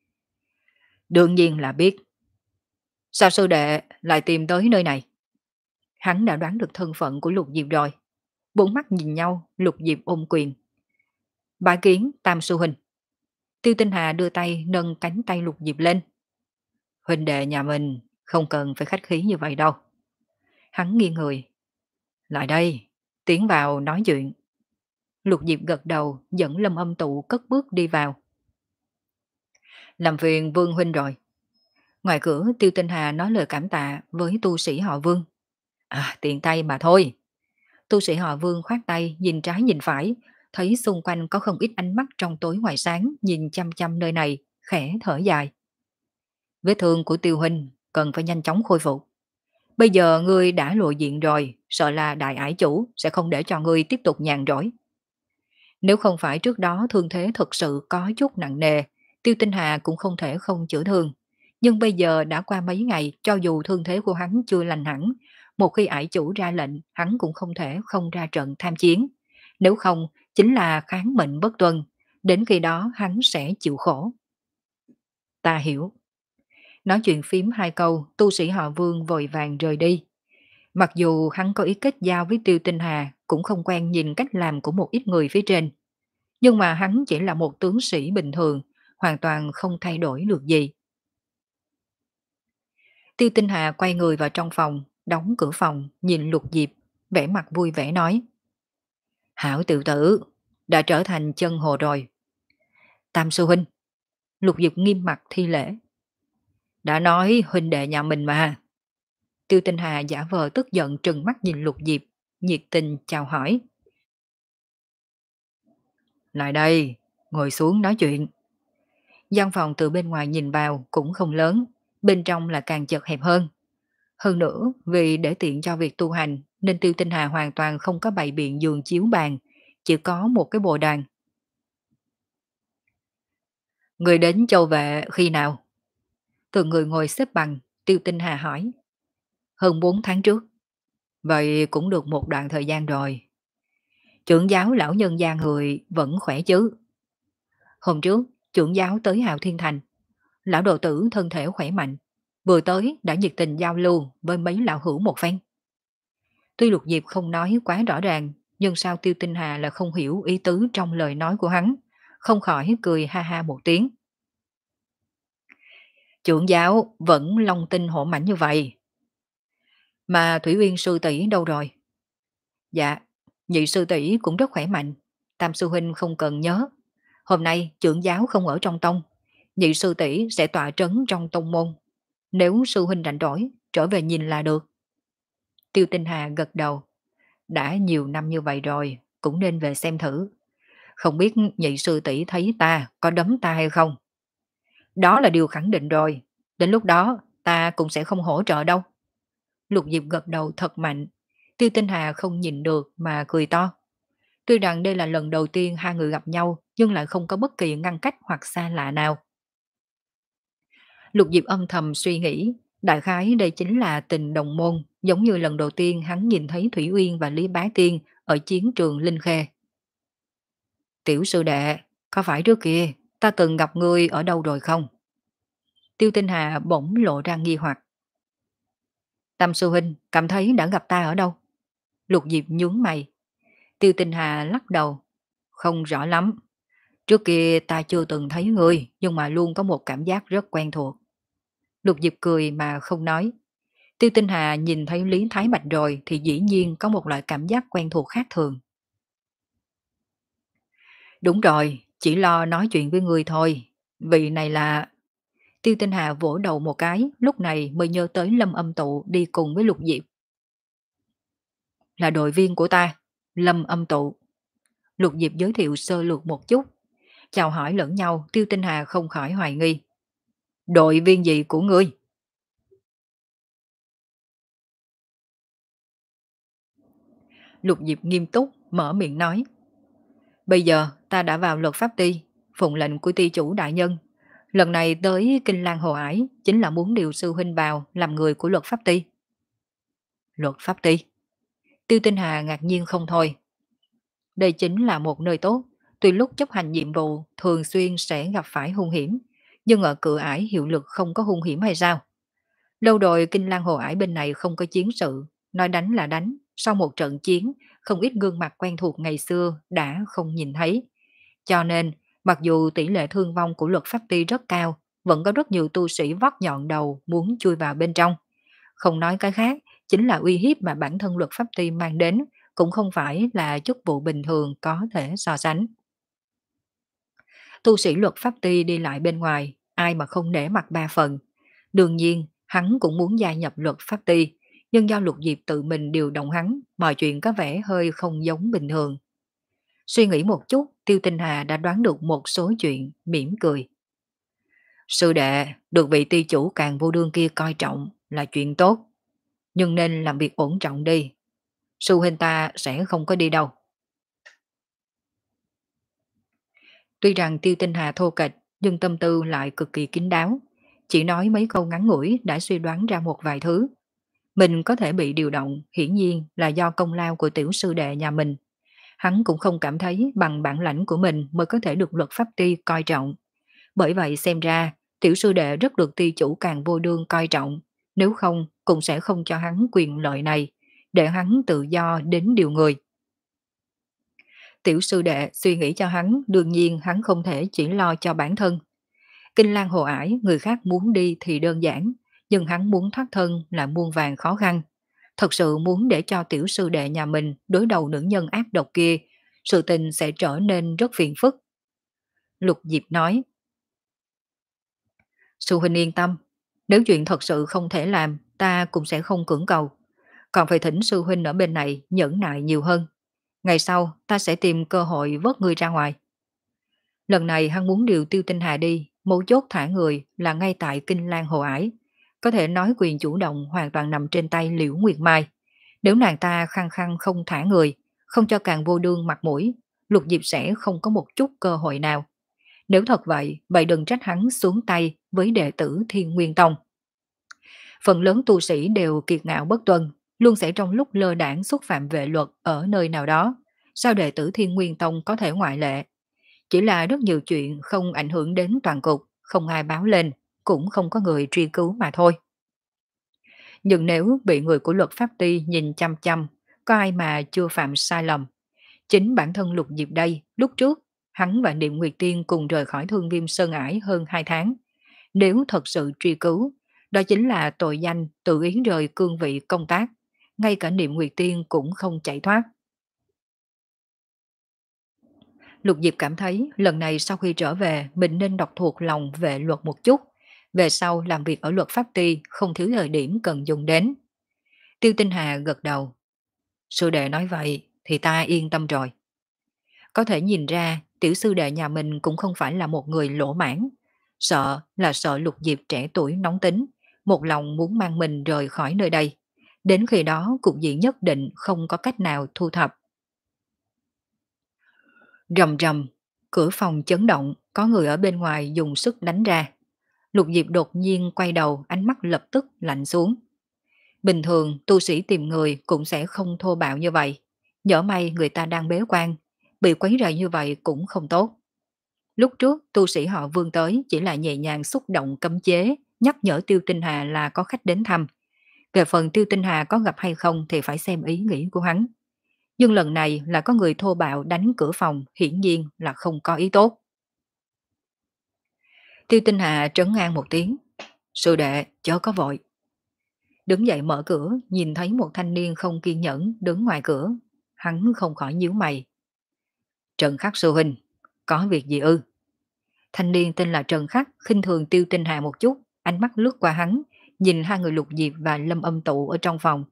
Đương nhiên là biết. Sao sư đệ lại tìm tới nơi này? Hắn đã đoán được thân phận của Lục Diệp rồi. Bốn mắt nhìn nhau, Lục Diệp ôm quyền. Bái kiến Tam sư huynh. Tiêu Tinh Hà đưa tay nâng cánh tay Lục Diệp lên. Huynh đệ nhà mình không cần phải khách khí như vậy đâu. Hắn nghiêng người. Lại đây, tiến vào nói chuyện. Lục Diệp gật đầu dẫn Lâm Âm Tụ cất bước đi vào. Làm phiền Vương huynh rồi. Ngoài cửa Tiêu Tinh Hà nói lời cảm tạ với tu sĩ họ Vương. À tiện tay mà thôi. Tu sĩ họ Vương khoát tay nhìn trái nhìn phải, thấy xung quanh có không ít ánh mắt trong tối ngoài sáng nhìn chăm chăm nơi này, khẽ thở dài. Vết thương của Tiêu huynh cần phải nhanh chóng khôi phục. Bây giờ ngươi đã lộ diện rồi, sợ là đại ải chủ sẽ không để cho ngươi tiếp tục nhàn rỗi. Nếu không phải trước đó thương thế thực sự có chút nặng nề, Tiêu Tinh Hà cũng không thể không chữa thương. Nhưng bây giờ đã qua mấy ngày, cho dù thương thế của hắn chưa lành hẳn, một khi ải chủ ra lệnh, hắn cũng không thể không ra trận tham chiến. Nếu không, chính là kháng mệnh bất tuân, đến khi đó hắn sẽ chịu khổ. Ta hiểu. Nói chuyện phím hai câu, tu sĩ họ Vương vội vàng rời đi. Mặc dù hắn có ý kết giao với Tiêu Tinh Hà, cũng không quen nhìn cách làm của một ít người phía trên. Nhưng mà hắn chỉ là một tướng sĩ bình thường, hoàn toàn không thay đổi được gì. Tiêu Tinh Hà quay người vào trong phòng, đóng cửa phòng, nhìn Lục Diệp, vẻ mặt vui vẻ nói. Hảo tiểu tử, đã trở thành chân hồ rồi. Tam sư huynh, Lục Diệp nghiêm mặt thi lễ. Đã nói huynh đệ nhà mình mà. Tiêu Tinh Hà giả vờ tức giận trừng mắt nhìn Lục Diệp, nhiệt tình chào hỏi. Lại đây, ngồi xuống nói chuyện. Gian phòng từ bên ngoài nhìn vào cũng không lớn, bên trong là càng chật hẹp hơn. Hơn nữa, vì để tiện cho việc tu hành nên Tiêu Tinh Hà hoàn toàn không có bày biện giường chiếu bàn, chỉ có một cái bồ đàn. Người đến Châu Vệ khi nào? Từ người ngồi xếp bằng, Tiêu Tinh Hà hỏi. Hơn bốn tháng trước. Vậy cũng được một đoạn thời gian rồi. Trưởng giáo lão nhân gia người vẫn khỏe chứ? Hôm trước, trưởng giáo tới Hào Thiên Thành. Lão đồ tử thân thể khỏe mạnh. Vừa tới đã nhiệt tình giao lưu với mấy lão hữu một phen. Tuy Lục Diệp không nói quá rõ ràng, nhưng sao Tiêu Tinh Hà là không hiểu ý tứ trong lời nói của hắn, không khỏi cười ha ha một tiếng. Trưởng giáo vẫn long tinh hổ mãnh như vậy. Mà Thủy Uyên sư tỷ đâu rồi? Dạ, nhị sư tỷ cũng rất khỏe mạnh. Tam sư huynh không cần nhớ. Hôm nay trưởng giáo không ở trong tông. Nhị sư tỷ sẽ tọa trấn trong tông môn. Nếu sư huynh rảnh rỗi, trở về nhìn là được. Tiêu Tinh Hà gật đầu. Đã nhiều năm như vậy rồi, cũng nên về xem thử. Không biết nhị sư tỷ thấy ta có đấm ta hay không? Đó là điều khẳng định rồi. Đến lúc đó, ta cũng sẽ không hỗ trợ đâu. Lục Diệp gật đầu thật mạnh. Tiêu Tinh Hà không nhìn được mà cười to. Tuy rằng đây là lần đầu tiên hai người gặp nhau, nhưng lại không có bất kỳ ngăn cách hoặc xa lạ nào. Lục Diệp âm thầm suy nghĩ, đại khái đây chính là tình đồng môn, giống như lần đầu tiên hắn nhìn thấy Thủy Uyên và Lý Bá Tiên ở chiến trường Linh Khê. Tiểu sư đệ, có phải trước kia ta từng gặp ngươi ở đâu rồi không? Tiêu Tinh Hà bỗng lộ ra nghi hoặc. Tam sư huynh cảm thấy đã gặp ta ở đâu? Lục Diệp nhướng mày. Tiêu Tinh Hà lắc đầu. Không rõ lắm. Trước kia ta chưa từng thấy ngươi, nhưng mà luôn có một cảm giác rất quen thuộc. Lục Diệp cười mà không nói. Tiêu Tinh Hà nhìn thấy Lý Thái Bạch rồi thì dĩ nhiên có một loại cảm giác quen thuộc khác thường. Đúng rồi, chỉ lo nói chuyện với ngươi thôi. Vị này là... Tiêu Tinh Hà vỗ đầu một cái, lúc này mới nhớ tới Lâm Âm Tụ đi cùng với Lục Diệp. Là đội viên của ta, Lâm Âm Tụ. Lục Diệp giới thiệu sơ lược một chút. Chào hỏi lẫn nhau, Tiêu Tinh Hà không khỏi hoài nghi. Đội viên gì của ngươi? Lục Diệp nghiêm túc, mở miệng nói. Bây giờ ta đã vào luật pháp ty, phụng lệnh của ty chủ đại nhân. Lần này tới Kinh Lan Hồ Ải chính là muốn điều sư huynh vào làm người của luật pháp ty. Luật pháp ty? Tiêu Tinh Hà ngạc nhiên không thôi. Đây chính là một nơi tốt, tuy lúc chấp hành nhiệm vụ thường xuyên sẽ gặp phải hung hiểm, nhưng ở cửa ải hiệu lực không có hung hiểm hay sao? Lâu rồi Kinh Lan Hồ Ải bên này không có chiến sự, nói đánh là đánh, sau một trận chiến, không ít gương mặt quen thuộc ngày xưa đã không nhìn thấy. Cho nên, mặc dù tỷ lệ thương vong của luật pháp ty rất cao, vẫn có rất nhiều tu sĩ vót nhọn đầu muốn chui vào bên trong. Không nói cái khác, chính là uy hiếp mà bản thân luật pháp ty mang đến, cũng không phải là chức vụ bình thường có thể so sánh. Tu sĩ luật pháp ty đi lại bên ngoài, ai mà không nể mặt ba phần. Đương nhiên, hắn cũng muốn gia nhập luật pháp ty, nhưng do Lục Diệp tự mình điều động hắn, mọi chuyện có vẻ hơi không giống bình thường. Suy nghĩ một chút, Tiêu Tinh Hà đã đoán được một số chuyện, mỉm cười. Sư đệ, được vị ty chủ càng vô đương kia coi trọng là chuyện tốt, nhưng nên làm việc ổn trọng đi. Sư huynh ta sẽ không có đi đâu. Tuy rằng Tiêu Tinh Hà thô kệch, nhưng tâm tư lại cực kỳ kín đáo. Chỉ nói mấy câu ngắn ngủi đã suy đoán ra một vài thứ. Mình có thể bị điều động, hiển nhiên là do công lao của tiểu sư đệ nhà mình. Hắn cũng không cảm thấy bằng bản lãnh của mình mới có thể được luật pháp ty coi trọng. Bởi vậy xem ra, tiểu sư đệ rất được ty chủ càng vô đương coi trọng. Nếu không, cũng sẽ không cho hắn quyền lợi này, để hắn tự do đến điều người. Tiểu sư đệ suy nghĩ cho hắn, đương nhiên hắn không thể chỉ lo cho bản thân. Kinh Lan Hồ Ải, người khác muốn đi thì đơn giản, nhưng hắn muốn thoát thân là muôn vàng khó khăn. Thật sự muốn để cho tiểu sư đệ nhà mình đối đầu nữ nhân ác độc kia, sự tình sẽ trở nên rất phiền phức. Lục Diệp nói, Sư huynh yên tâm, nếu chuyện thật sự không thể làm, ta cũng sẽ không cưỡng cầu. Còn phải thỉnh sư huynh ở bên này nhẫn nại nhiều hơn. Ngày sau, ta sẽ tìm cơ hội vớt ngươi ra ngoài. Lần này hắn muốn điều Tiêu Tinh Hà đi, mấu chốt thả người là ngay tại Kinh Lan Hồ Ải. Có thể nói quyền chủ động hoàn toàn nằm trên tay Liễu Nguyệt Mai. Nếu nàng ta khăng khăng không thả người, không cho càng vô đương mặt mũi, Lục Diệp sẽ không có một chút cơ hội nào. Nếu thật vậy, vậy đừng trách hắn xuống tay với đệ tử Thiên Nguyên Tông. Phần lớn tu sĩ đều kiệt ngạo bất tuân, luôn sẽ trong lúc lơ đảng xúc phạm vệ luật ở nơi nào đó. Sao đệ tử Thiên Nguyên Tông có thể ngoại lệ? Chỉ là rất nhiều chuyện không ảnh hưởng đến toàn cục, không ai báo lên, cũng không có người truy cứu mà thôi. Nhưng nếu bị người của luật pháp ty nhìn chăm chăm, có ai mà chưa phạm sai lầm? Chính bản thân Lục Diệp đây, lúc trước, hắn và Niệm Nguyệt Tiên cùng rời khỏi Thương Viêm Sơn Ải hơn hai tháng. Nếu thật sự truy cứu, đó chính là tội danh tự ý rời cương vị công tác. Ngay cả Niệm Nguyệt Tiên cũng không chạy thoát. Lục Diệp cảm thấy lần này sau khi trở về mình nên đọc thuộc lòng về luật một chút. Về sau làm việc ở luật pháp ty không thiếu thời điểm cần dùng đến. Tiêu Tinh Hà gật đầu. Sư đệ nói vậy thì ta yên tâm rồi. Có thể nhìn ra tiểu sư đệ nhà mình cũng không phải là một người lỗ mãn. Sợ là sợ Lục Diệp trẻ tuổi nóng tính, một lòng muốn mang mình rời khỏi nơi đây. Đến khi đó cục diện nhất định không có cách nào thu thập. Rầm rầm, cửa phòng chấn động, có người ở bên ngoài dùng sức đánh ra. Lục Diệp đột nhiên quay đầu, ánh mắt lập tức lạnh xuống. Bình thường tu sĩ tìm người cũng sẽ không thô bạo như vậy. Nhỡ may người ta đang bế quan, bị quấy rầy như vậy cũng không tốt. Lúc trước tu sĩ họ Vương tới chỉ là nhẹ nhàng xúc động cấm chế, nhắc nhở Tiêu Tinh Hà là có khách đến thăm. Về phần Tiêu Tinh Hà có gặp hay không thì phải xem ý nghĩ của hắn. Nhưng lần này là có người thô bạo đánh cửa phòng, hiển nhiên là không có ý tốt. Tiêu Tinh Hà trấn an một tiếng. Sư đệ, chớ có vội. Đứng dậy mở cửa, nhìn thấy một thanh niên không kiên nhẫn đứng ngoài cửa. Hắn không khỏi nhíu mày. Trần Khắc sư huynh, có việc gì ư? Thanh niên tên là Trần Khắc khinh thường Tiêu Tinh Hà một chút, ánh mắt lướt qua hắn, nhìn hai người Lục Diệp và Lâm Âm Tụ ở trong phòng.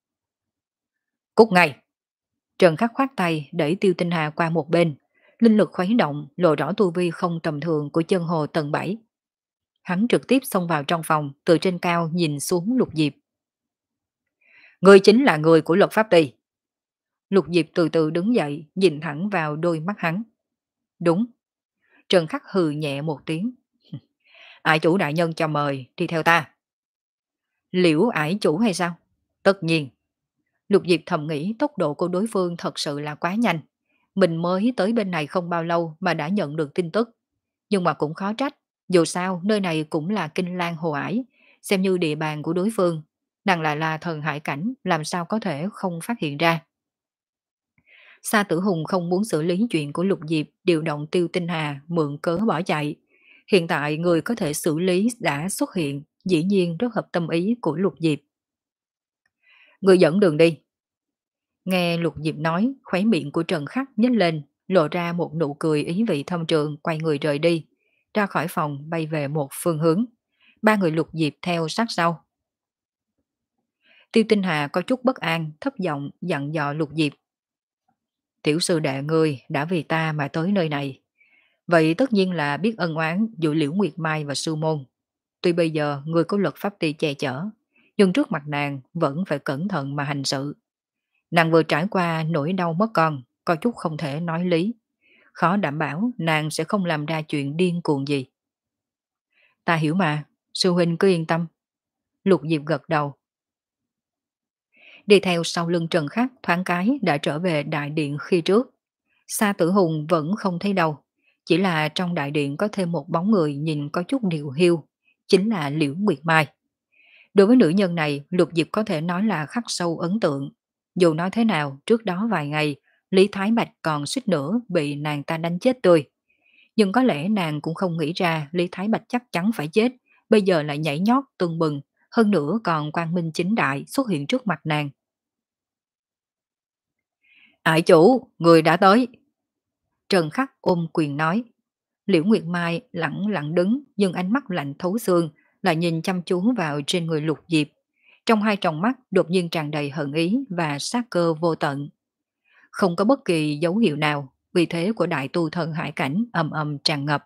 Cút ngay! Trần Khắc khoát tay đẩy Tiêu Tinh Hà qua một bên, linh lực khuấy động lộ rõ tu vi không tầm thường của chân hồ tầng bảy. Hắn trực tiếp xông vào trong phòng, từ trên cao nhìn xuống Lục Diệp. Ngươi chính là người của luật pháp ty. Lục Diệp từ từ đứng dậy, nhìn thẳng vào đôi mắt hắn. Đúng. Trần Khắc hừ nhẹ một tiếng. Ải chủ đại nhân cho mời, đi theo ta. Liễu ải chủ hay sao? Tất nhiên. Lục Diệp thầm nghĩ tốc độ của đối phương thật sự là quá nhanh. Mình mới tới bên này không bao lâu mà đã nhận được tin tức. Nhưng mà cũng khó trách, dù sao nơi này cũng là Kinh Lan Hồ Ải, xem như địa bàn của đối phương. Nàng lại là thần hải cảnh, làm sao có thể không phát hiện ra. Sa Tử Hùng không muốn xử lý chuyện của Lục Diệp, điều động Tiêu Tinh Hà mượn cớ bỏ chạy. Hiện tại người có thể xử lý đã xuất hiện, dĩ nhiên rất hợp tâm ý của Lục Diệp. Người dẫn đường đi. Nghe Lục Diệp nói, khóe miệng của Trần Khắc nhếch lên, lộ ra một nụ cười ý vị thâm trường, quay người rời đi, ra khỏi phòng bay về một phương hướng. Ba người Lục Diệp theo sát sau. Tiêu Tinh Hà có chút bất an, thấp giọng dặn dò Lục Diệp. Tiểu sư đệ ngươi đã vì ta mà tới nơi này. Vậy tất nhiên là biết ân oán giữa Liễu Nguyệt Mai và Sư Môn. Tuy bây giờ người có luật pháp ty che chở, nhưng trước mặt nàng vẫn phải cẩn thận mà hành sự. Nàng vừa trải qua nỗi đau mất con, có chút không thể nói lý. Khó đảm bảo nàng sẽ không làm ra chuyện điên cuồng gì. Ta hiểu mà, sư huynh cứ yên tâm. Lục Diệp gật đầu. Đi theo sau lưng Trần Khắc thoáng cái đã trở về đại điện khi trước. Sa Tử Hùng vẫn không thấy đâu. Chỉ là trong đại điện có thêm một bóng người nhìn có chút điều hiu. Chính là Liễu Nguyệt Mai. Đối với nữ nhân này, Lục Diệp có thể nói là khắc sâu ấn tượng. Dù nói thế nào, trước đó vài ngày, Lý Thái Bạch còn suýt nữa bị nàng ta đánh chết tươi. Nhưng có lẽ nàng cũng không nghĩ ra Lý Thái Bạch chắc chắn phải chết, bây giờ lại nhảy nhót tưng bừng, hơn nữa còn quang minh chính đại xuất hiện trước mặt nàng. Ải chủ, người đã tới. Trần Khắc ôm quyền nói. Liễu Nguyệt Mai lẳng lặng đứng, nhưng ánh mắt lạnh thấu xương, lại nhìn chăm chú vào trên người Lục Diệp. Trong hai tròng mắt đột nhiên tràn đầy hận ý và sát cơ vô tận. Không có bất kỳ dấu hiệu nào, vì thế của đại tu thần hải cảnh ầm ầm tràn ngập.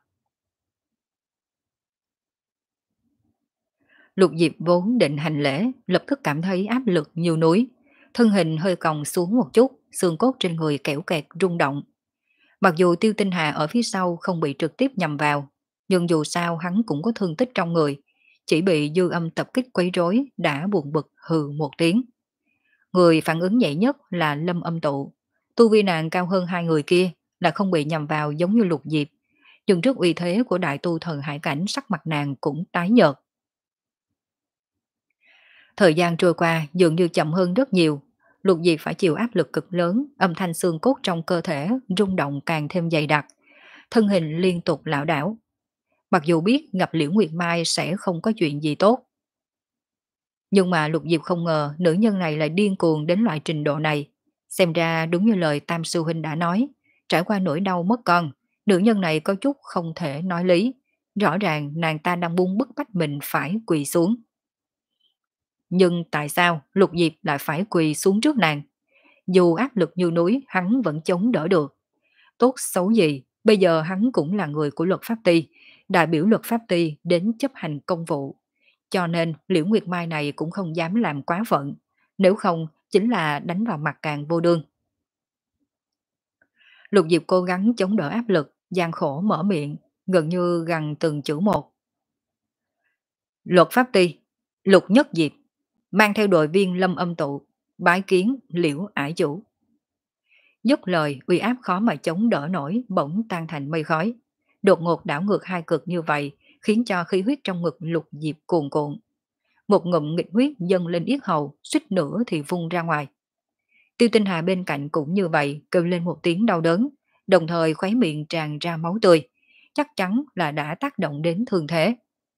Lục Diệp vốn định hành lễ, lập tức cảm thấy áp lực như núi. Thân hình hơi còng xuống một chút, xương cốt trên người kẽo kẹt rung động. Mặc dù Tiêu Tinh Hà ở phía sau không bị trực tiếp nhầm vào, nhưng dù sao hắn cũng có thương tích trong người, chỉ bị dư âm tập kích quấy rối đã buồn bực hừ một tiếng. Người phản ứng nhẹ nhất là Lâm Âm Tụ. Tu vi nàng cao hơn hai người kia, là không bị nhầm vào giống như Lục Diệp. Nhưng trước uy thế của đại tu thần hải cảnh, sắc mặt nàng cũng tái nhợt. Thời gian trôi qua dường như chậm hơn rất nhiều. Lục Diệp phải chịu áp lực cực lớn, âm thanh xương cốt trong cơ thể rung động càng thêm dày đặc. Thân hình liên tục lảo đảo. Mặc dù biết gặp Liễu Nguyệt Mai sẽ không có chuyện gì tốt. Nhưng mà Lục Diệp không ngờ nữ nhân này lại điên cuồng đến loại trình độ này. Xem ra đúng như lời Tam Sư Huynh đã nói, trải qua nỗi đau mất con, nữ nhân này có chút không thể nói lý. Rõ ràng nàng ta đang buông bức bách mình phải quỳ xuống. Nhưng tại sao Lục Diệp lại phải quỳ xuống trước nàng? Dù áp lực như núi, hắn vẫn chống đỡ được. Tốt xấu gì, bây giờ hắn cũng là người của luật pháp ty, đại biểu luật pháp ty đến chấp hành công vụ. Cho nên Liễu Nguyệt Mai này cũng không dám làm quá phận, nếu không chính là đánh vào mặt càng vô đương. Lục Diệp cố gắng chống đỡ áp lực, gian khổ mở miệng, gần như gằn từng chữ một. Luật pháp ty, Lục Nhất Diệp, mang theo đội viên Lâm Âm Tụ, bái kiến Liễu Ải Chủ. Dứt lời, uy áp khó mà chống đỡ nổi bỗng tan thành mây khói. Đột ngột đảo ngược hai cực như vậy, khiến cho khí huyết trong ngực Lục Diệp cuồn cuộn. Một ngụm nghịch huyết dâng lên yết hầu, suýt nữa thì vung ra ngoài. Tiêu Tinh Hà bên cạnh cũng như vậy, kêu lên một tiếng đau đớn, đồng thời khóe miệng tràn ra máu tươi. Chắc chắn là đã tác động đến thương thế.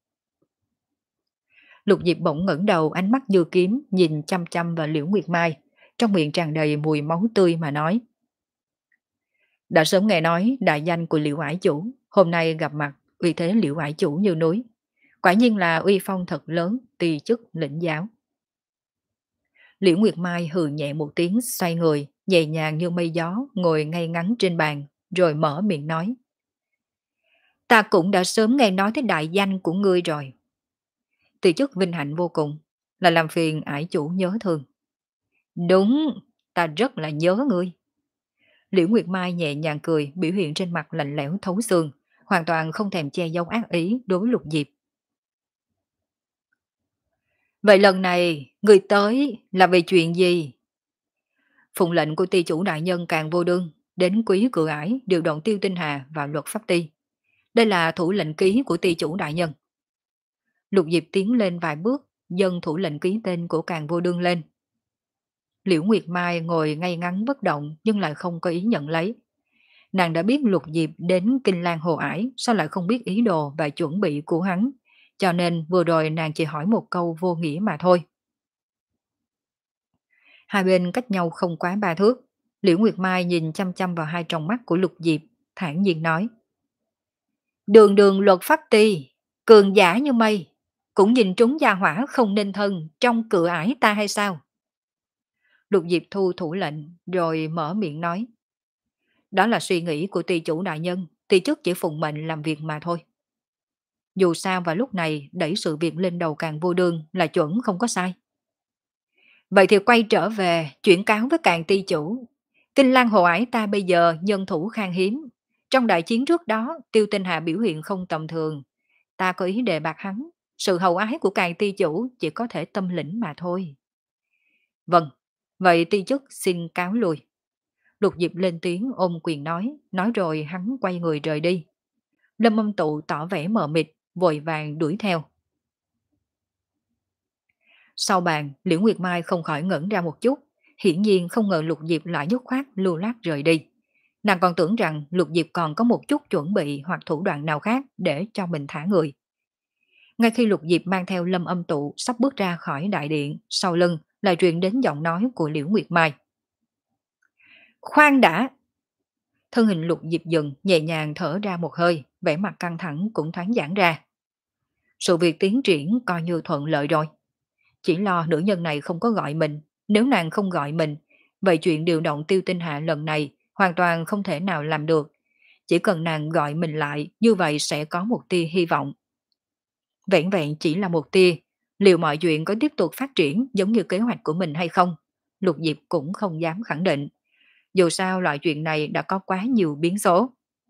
Lục Diệp bỗng ngẩng đầu, ánh mắt như kiếm, nhìn chăm chăm vào Liễu Nguyệt Mai, trong miệng tràn đầy mùi máu tươi mà nói. Đã sớm nghe nói đại danh của Liễu Ải Chủ, hôm nay gặp mặt, uy thế Liễu Ải Chủ như núi. Quả nhiên là uy phong thật lớn, tỳ chức lĩnh giáo. Liễu Nguyệt Mai hừ nhẹ một tiếng, xoay người, nhẹ nhàng như mây gió, ngồi ngay ngắn trên bàn, rồi mở miệng nói. Ta cũng đã sớm nghe nói tới đại danh của ngươi rồi. Tỳ chức vinh hạnh vô cùng, là làm phiền Ải Chủ nhớ thương. Đúng, ta rất là nhớ ngươi. Liễu Nguyệt Mai nhẹ nhàng cười, biểu hiện trên mặt lạnh lẽo thấu xương, hoàn toàn không thèm che giấu ác ý đối với Lục Diệp. Vậy lần này, người tới là về chuyện gì? Phụng lệnh của ty chủ đại nhân càng vô đương, đến quý cửa ải điều động Tiêu Tinh Hà vào luật pháp ty. Đây là thủ lệnh ký của ty chủ đại nhân. Lục Diệp tiến lên vài bước, dâng thủ lệnh ký tên của càng vô đương lên. Liễu Nguyệt Mai ngồi ngay ngắn bất động nhưng lại không có ý nhận lấy. Nàng đã biết Lục Diệp đến Kinh Lan Hồ Ải, sao lại không biết ý đồ và chuẩn bị của hắn, cho nên vừa rồi nàng chỉ hỏi một câu vô nghĩa mà thôi. Hai bên cách nhau không quá ba thước, Liễu Nguyệt Mai nhìn chăm chăm vào hai tròng mắt của Lục Diệp, thản nhiên nói. Đường đường luật pháp ty, cường giả như mây, cũng nhìn trúng gia hỏa không nên thân trong cửa ải ta hay sao? Lục Diệp thu thủ lệnh, rồi mở miệng nói. Đó là suy nghĩ của ty chủ đại nhân, ty chức chỉ phụng mệnh làm việc mà thôi. Dù sao vào lúc này đẩy sự việc lên đầu càng vô đương là chuẩn không có sai. Vậy thì quay trở về chuyển cáo với càng ty chủ. Kinh Lan Hồ Ải ta bây giờ nhân thủ khan hiếm. Trong đại chiến trước đó Tiêu Tinh Hà biểu hiện không tầm thường. Ta có ý đề bạc hắn. Sự hậu ái của càng ty chủ chỉ có thể tâm lĩnh mà thôi. Vâng, vậy ty chức xin cáo lui. Lục Diệp lên tiếng ôm quyền nói, nói rồi hắn quay người rời đi. Lâm Âm Tụ tỏ vẻ mờ mịt, vội vàng đuổi theo. Sau bàn, Liễu Nguyệt Mai không khỏi ngẩn ra một chút, hiển nhiên không ngờ Lục Diệp lại dứt khoát lưu loát rời đi. Nàng còn tưởng rằng Lục Diệp còn có một chút chuẩn bị hoặc thủ đoạn nào khác để cho mình thả người. Ngay khi Lục Diệp mang theo Lâm Âm Tụ sắp bước ra khỏi đại điện, sau lưng lại truyền đến giọng nói của Liễu Nguyệt Mai. Khoan đã! Thân hình Lục Diệp dừng, nhẹ nhàng thở ra một hơi, vẻ mặt căng thẳng cũng thoáng giãn ra. Sự việc tiến triển coi như thuận lợi rồi. Chỉ lo nữ nhân này không có gọi mình. Nếu nàng không gọi mình, vậy chuyện điều động Tiêu Tinh Hà lần này hoàn toàn không thể nào làm được. Chỉ cần nàng gọi mình lại, như vậy sẽ có một tia hy vọng. Vẹn vẹn chỉ là một tia, liệu mọi chuyện có tiếp tục phát triển giống như kế hoạch của mình hay không? Lục Diệp cũng không dám khẳng định. Dù sao loại chuyện này đã có quá nhiều biến số.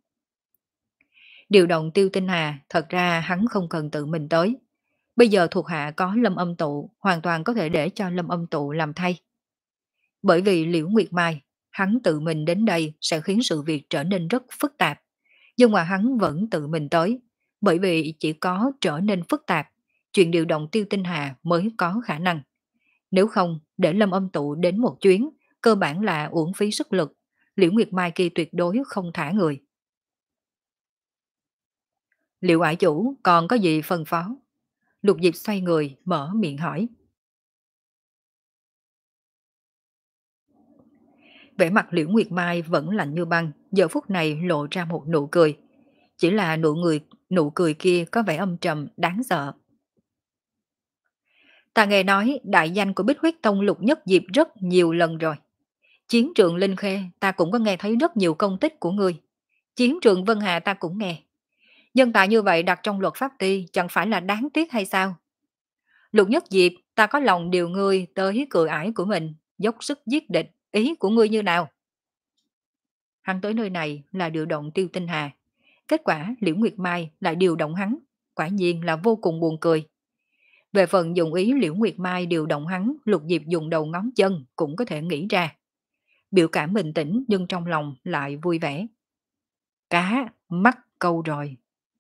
Điều động Tiêu Tinh Hà, thật ra hắn không cần tự mình tới. Bây giờ thuộc hạ có Lâm Âm Tụ, hoàn toàn có thể để cho Lâm Âm Tụ làm thay. Bởi vì Liễu Nguyệt Mai, hắn tự mình đến đây sẽ khiến sự việc trở nên rất phức tạp. Nhưng mà hắn vẫn tự mình tới, bởi vì chỉ có trở nên phức tạp, chuyện điều động Tiêu Tinh Hà mới có khả năng. Nếu không, để Lâm Âm Tụ đến một chuyến, cơ bản là uổng phí sức lực. Liễu Nguyệt Mai kia tuyệt đối không thả người. Liệu ải chủ còn có gì phân phó? Lục Diệp xoay người, mở miệng hỏi. Vẻ mặt Liễu Nguyệt Mai vẫn lạnh như băng, giờ phút này lộ ra một nụ cười. Chỉ là nụ người, nụ cười kia có vẻ âm trầm, đáng sợ. Ta nghe nói đại danh của Bích Huyết Tông Lục Nhất Diệp rất nhiều lần rồi. Chiến trường Linh Khê ta cũng có nghe thấy rất nhiều công tích của ngươi. Chiến trường Vân Hà ta cũng nghe. Nhân tài như vậy đặt trong luật pháp ti chẳng phải là đáng tiếc hay sao? Lục Nhất Diệp, ta có lòng điều ngươi tới cửa ải của mình, dốc sức giết địch, ý của ngươi như nào? Hắn tới nơi này là điều động Tiêu Tinh Hà. Kết quả Liễu Nguyệt Mai lại điều động hắn, quả nhiên là vô cùng buồn cười. Về phần dùng ý Liễu Nguyệt Mai điều động hắn, Lục Diệp dùng đầu ngón chân cũng có thể nghĩ ra. Biểu cảm bình tĩnh nhưng trong lòng lại vui vẻ. Cá, mắc câu rồi.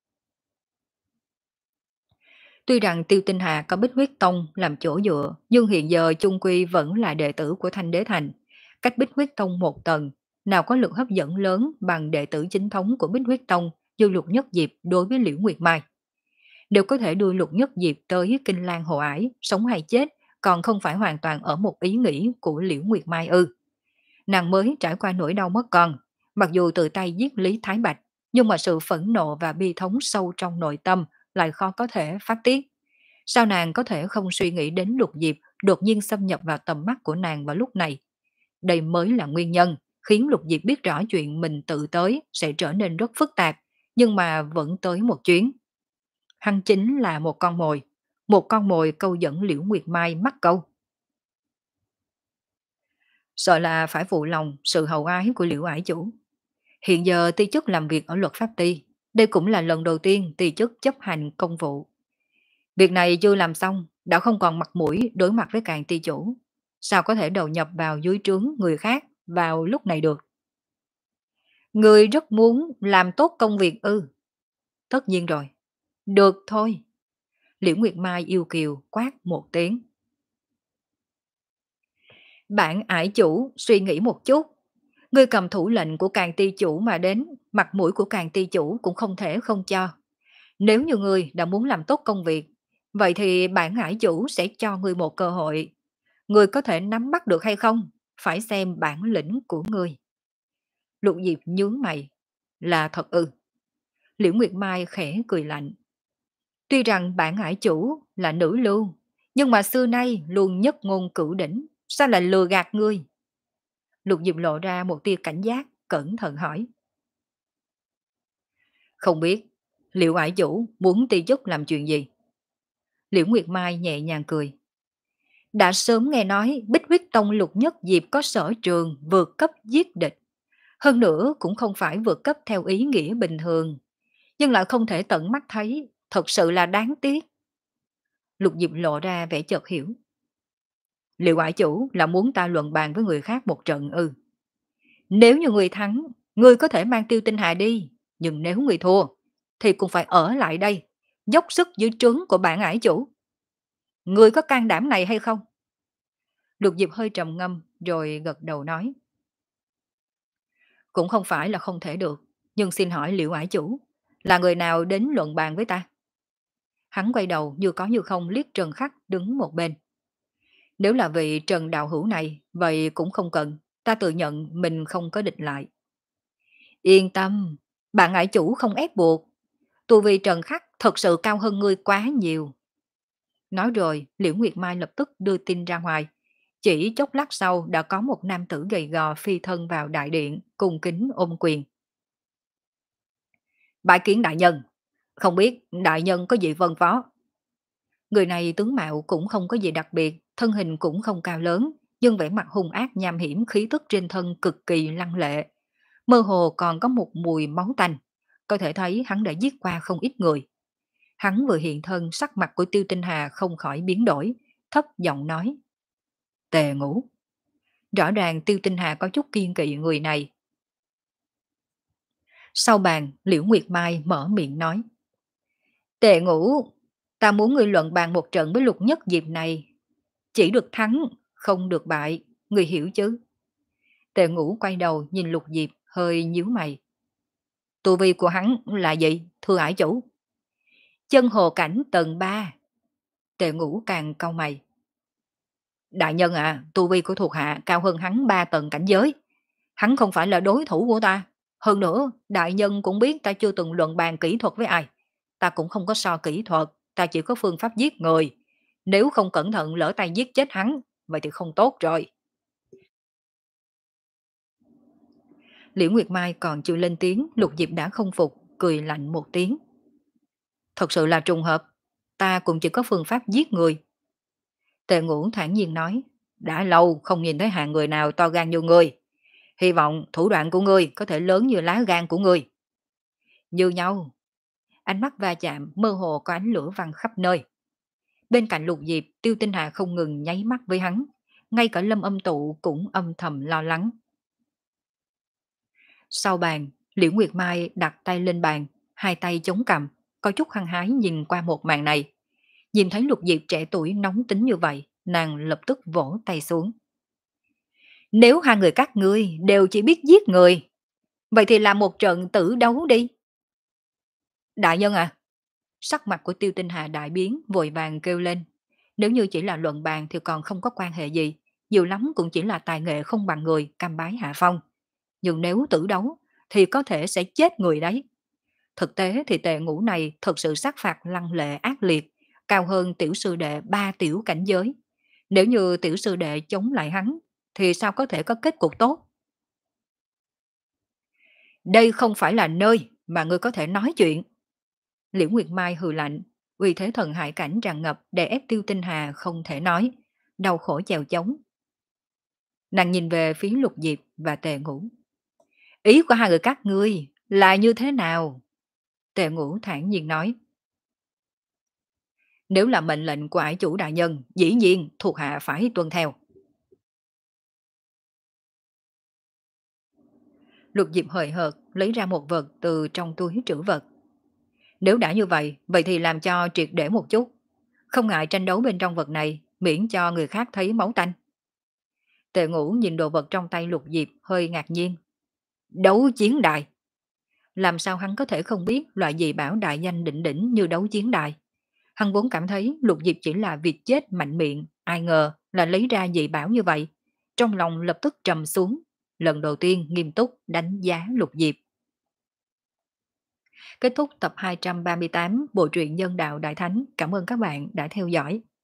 Tuy rằng Tiêu Tinh Hà có Bích Huyết Tông làm chỗ dựa, nhưng hiện giờ chung quy vẫn là đệ tử của Thanh Đế Thành. Cách Bích Huyết Tông một tầng, nào có lực hấp dẫn lớn bằng đệ tử chính thống của Bích Huyết Tông như Lục Nhất Diệp đối với Liễu Nguyệt Mai. Đều có thể đưa Lục Nhất Diệp tới Kinh Lan Hồ Ải, sống hay chết, còn không phải hoàn toàn ở một ý nghĩ của Liễu Nguyệt Mai ư. Nàng mới trải qua nỗi đau mất con, mặc dù tự tay giết Lý Thái Bạch, nhưng mà sự phẫn nộ và bi thống sâu trong nội tâm lại khó có thể phát tiết. Sao nàng có thể không suy nghĩ đến Lục Diệp đột nhiên xâm nhập vào tầm mắt của nàng vào lúc này? Đây mới là nguyên nhân khiến Lục Diệp biết rõ chuyện mình tự tới sẽ trở nên rất phức tạp, nhưng mà vẫn tới một chuyến. Hắn chính là một con mồi, một con mồi câu dẫn Liễu Nguyệt Mai mắc câu. Sợ là phải phụ lòng sự hậu ái của Liễu ải chủ. Hiện giờ ty chức làm việc ở luật pháp ty, đây cũng là lần đầu tiên ty chức chấp hành công vụ. Việc này chưa làm xong, đã không còn mặt mũi đối mặt với càng ty chủ. Sao có thể đầu nhập vào dưới trướng người khác vào lúc này được? Người rất muốn làm tốt công việc ư? Tất nhiên rồi. Được thôi. Liễu Nguyệt Mai yêu kiều quát một tiếng. Bạn ải chủ suy nghĩ một chút. Ngươi cầm thủ lệnh của càng ty chủ mà đến, mặt mũi của càng ty chủ cũng không thể không cho. Nếu như ngươi đã muốn làm tốt công việc, vậy thì bản ải chủ sẽ cho ngươi một cơ hội. Ngươi có thể nắm bắt được hay không? Phải xem bản lĩnh của ngươi. Lục Diệp nhướng mày. Là thật ư? Liễu Nguyệt Mai khẽ cười lạnh. Tuy rằng bản ải chủ là nữ lưu, nhưng mà xưa nay luôn nhất ngôn cửu đỉnh. Sao lại lừa gạt ngươi? Lục Diệp lộ ra một tia cảnh giác, cẩn thận hỏi. Không biết, liệu ải chủ muốn ti chức làm chuyện gì? Liễu Nguyệt Mai nhẹ nhàng cười. Đã sớm nghe nói Bích Huyết Tông Lục Nhất Diệp có sở trường vượt cấp giết địch. Hơn nữa cũng không phải vượt cấp theo ý nghĩa bình thường, nhưng lại không thể tận mắt thấy, thật sự là đáng tiếc. Lục Diệp lộ ra vẻ chợt hiểu. Liệu ải chủ là muốn ta luận bàn với người khác một trận ư? Nếu như người thắng, người có thể mang Tiêu Tinh Hà đi, nhưng nếu người thua, thì cũng phải ở lại đây, dốc sức dưới trướng của bản ải chủ. Người có can đảm này hay không? Lục Diệp hơi trầm ngâm, rồi gật đầu nói. Cũng không phải là không thể được, nhưng xin hỏi Liễu ải chủ, là người nào đến luận bàn với ta? Hắn quay đầu như có như không liếc Trần Khắc đứng một bên. Nếu là vị Trần Đạo Hữu này, vậy cũng không cần, ta tự nhận mình không có địch lại. Yên tâm, bạn ải chủ không ép buộc, Tu vi Trần Khắc thật sự cao hơn ngươi quá nhiều. Nói rồi, Liễu Nguyệt Mai lập tức đưa tin ra ngoài. Chỉ chốc lát sau đã có một nam tử gầy gò phi thân vào đại điện, cung kính ôm quyền. Bái kiến đại nhân, không biết đại nhân có gì vân phó. Người này tướng mạo cũng không có gì đặc biệt, thân hình cũng không cao lớn, nhưng vẻ mặt hung ác nham hiểm, khí tức trên thân cực kỳ lăng lệ. Mơ hồ còn có một mùi máu tanh, có thể thấy hắn đã giết qua không ít người. Hắn vừa hiện thân, sắc mặt của Tiêu Tinh Hà không khỏi biến đổi, thấp giọng nói. Tề Ngũ. Rõ ràng Tiêu Tinh Hà có chút kiên kỵ người này. Sau bàn, Liễu Nguyệt Mai mở miệng nói. Tề Ngũ, ta muốn ngươi luận bàn một trận với Lục Nhất Diệp này. Chỉ được thắng, không được bại, ngươi hiểu chứ? Tề Ngũ quay đầu nhìn Lục Diệp, hơi nhíu mày. Tu vi của hắn là gì, thưa ải chủ? Chân hồ cảnh tầng ba. Tề Ngũ càng cau mày. Đại nhân à, tu vi của thuộc hạ cao hơn hắn ba tầng cảnh giới. Hắn không phải là đối thủ của ta. Hơn nữa, đại nhân cũng biết ta chưa từng luận bàn kỹ thuật với ai. Ta cũng không có so kỹ thuật, ta chỉ có phương pháp giết người. Nếu không cẩn thận lỡ tay giết chết hắn, vậy thì không tốt rồi. Liễu Nguyệt Mai còn chưa lên tiếng, Lục Diệp đã không phục, cười lạnh một tiếng. Thật sự là trùng hợp, ta cũng chỉ có phương pháp giết người. Tề Ngũ thản nhiên nói, đã lâu không nhìn thấy hạng người nào to gan như ngươi. Hy vọng thủ đoạn của ngươi có thể lớn như lá gan của ngươi. Như nhau, ánh mắt va chạm mơ hồ có ánh lửa văng khắp nơi. Bên cạnh Lục Diệp, Tiêu Tinh Hà không ngừng nháy mắt với hắn, ngay cả Lâm Âm Tụ cũng âm thầm lo lắng. Sau bàn, Liễu Nguyệt Mai đặt tay lên bàn, hai tay chống cằm, có chút hăng hái nhìn qua một màn này. Nhìn thấy Lục Diệp trẻ tuổi nóng tính như vậy, nàng lập tức vỗ tay xuống. Nếu hai người các ngươi đều chỉ biết giết người, vậy thì làm một trận tử đấu đi. Đại nhân à, sắc mặt của Tiêu Tinh Hà đại biến, vội vàng kêu lên. Nếu như chỉ là luận bàn thì còn không có quan hệ gì, nhiều lắm cũng chỉ là tài nghệ không bằng người, cam bái hạ phong. Nhưng nếu tử đấu thì có thể sẽ chết người đấy. Thực tế thì Tề Ngũ này thật sự sát phạt lăng lệ ác liệt, cao hơn tiểu sư đệ ba tiểu cảnh giới. Nếu như tiểu sư đệ chống lại hắn, thì sao có thể có kết cục tốt? Đây không phải là nơi mà ngươi có thể nói chuyện. Liễu Nguyệt Mai hừ lạnh, uy thế thần hại cảnh tràn ngập để ép Tiêu Tinh Hà không thể nói, đau khổ chèo chống. Nàng nhìn về phía Lục Diệp và Tề Ngũ. Ý của hai người các ngươi là như thế nào? Tề Ngũ thản nhiên nói. Nếu là mệnh lệnh của ải chủ đại nhân, dĩ nhiên thuộc hạ phải tuân theo. Lục Diệp hời hợt lấy ra một vật từ trong túi trữ vật. Nếu đã như vậy, vậy thì làm cho triệt để một chút. Không ngại tranh đấu bên trong vật này, miễn cho người khác thấy máu tanh. Tề Ngũ nhìn đồ vật trong tay Lục Diệp hơi ngạc nhiên. Đấu chiến đài. Làm sao hắn có thể không biết loại gì bảo đại danh đỉnh đỉnh như đấu chiến đài. Hắn vốn cảm thấy Lục Diệp chỉ là việc chết mạnh miệng, ai ngờ là lấy ra dị bảo như vậy. Trong lòng lập tức trầm xuống, lần đầu tiên nghiêm túc đánh giá Lục Diệp. Kết thúc tập hai trăm ba mươi tám Bộ truyện Nhân Đạo Đại Thánh. Cảm ơn các bạn đã theo dõi.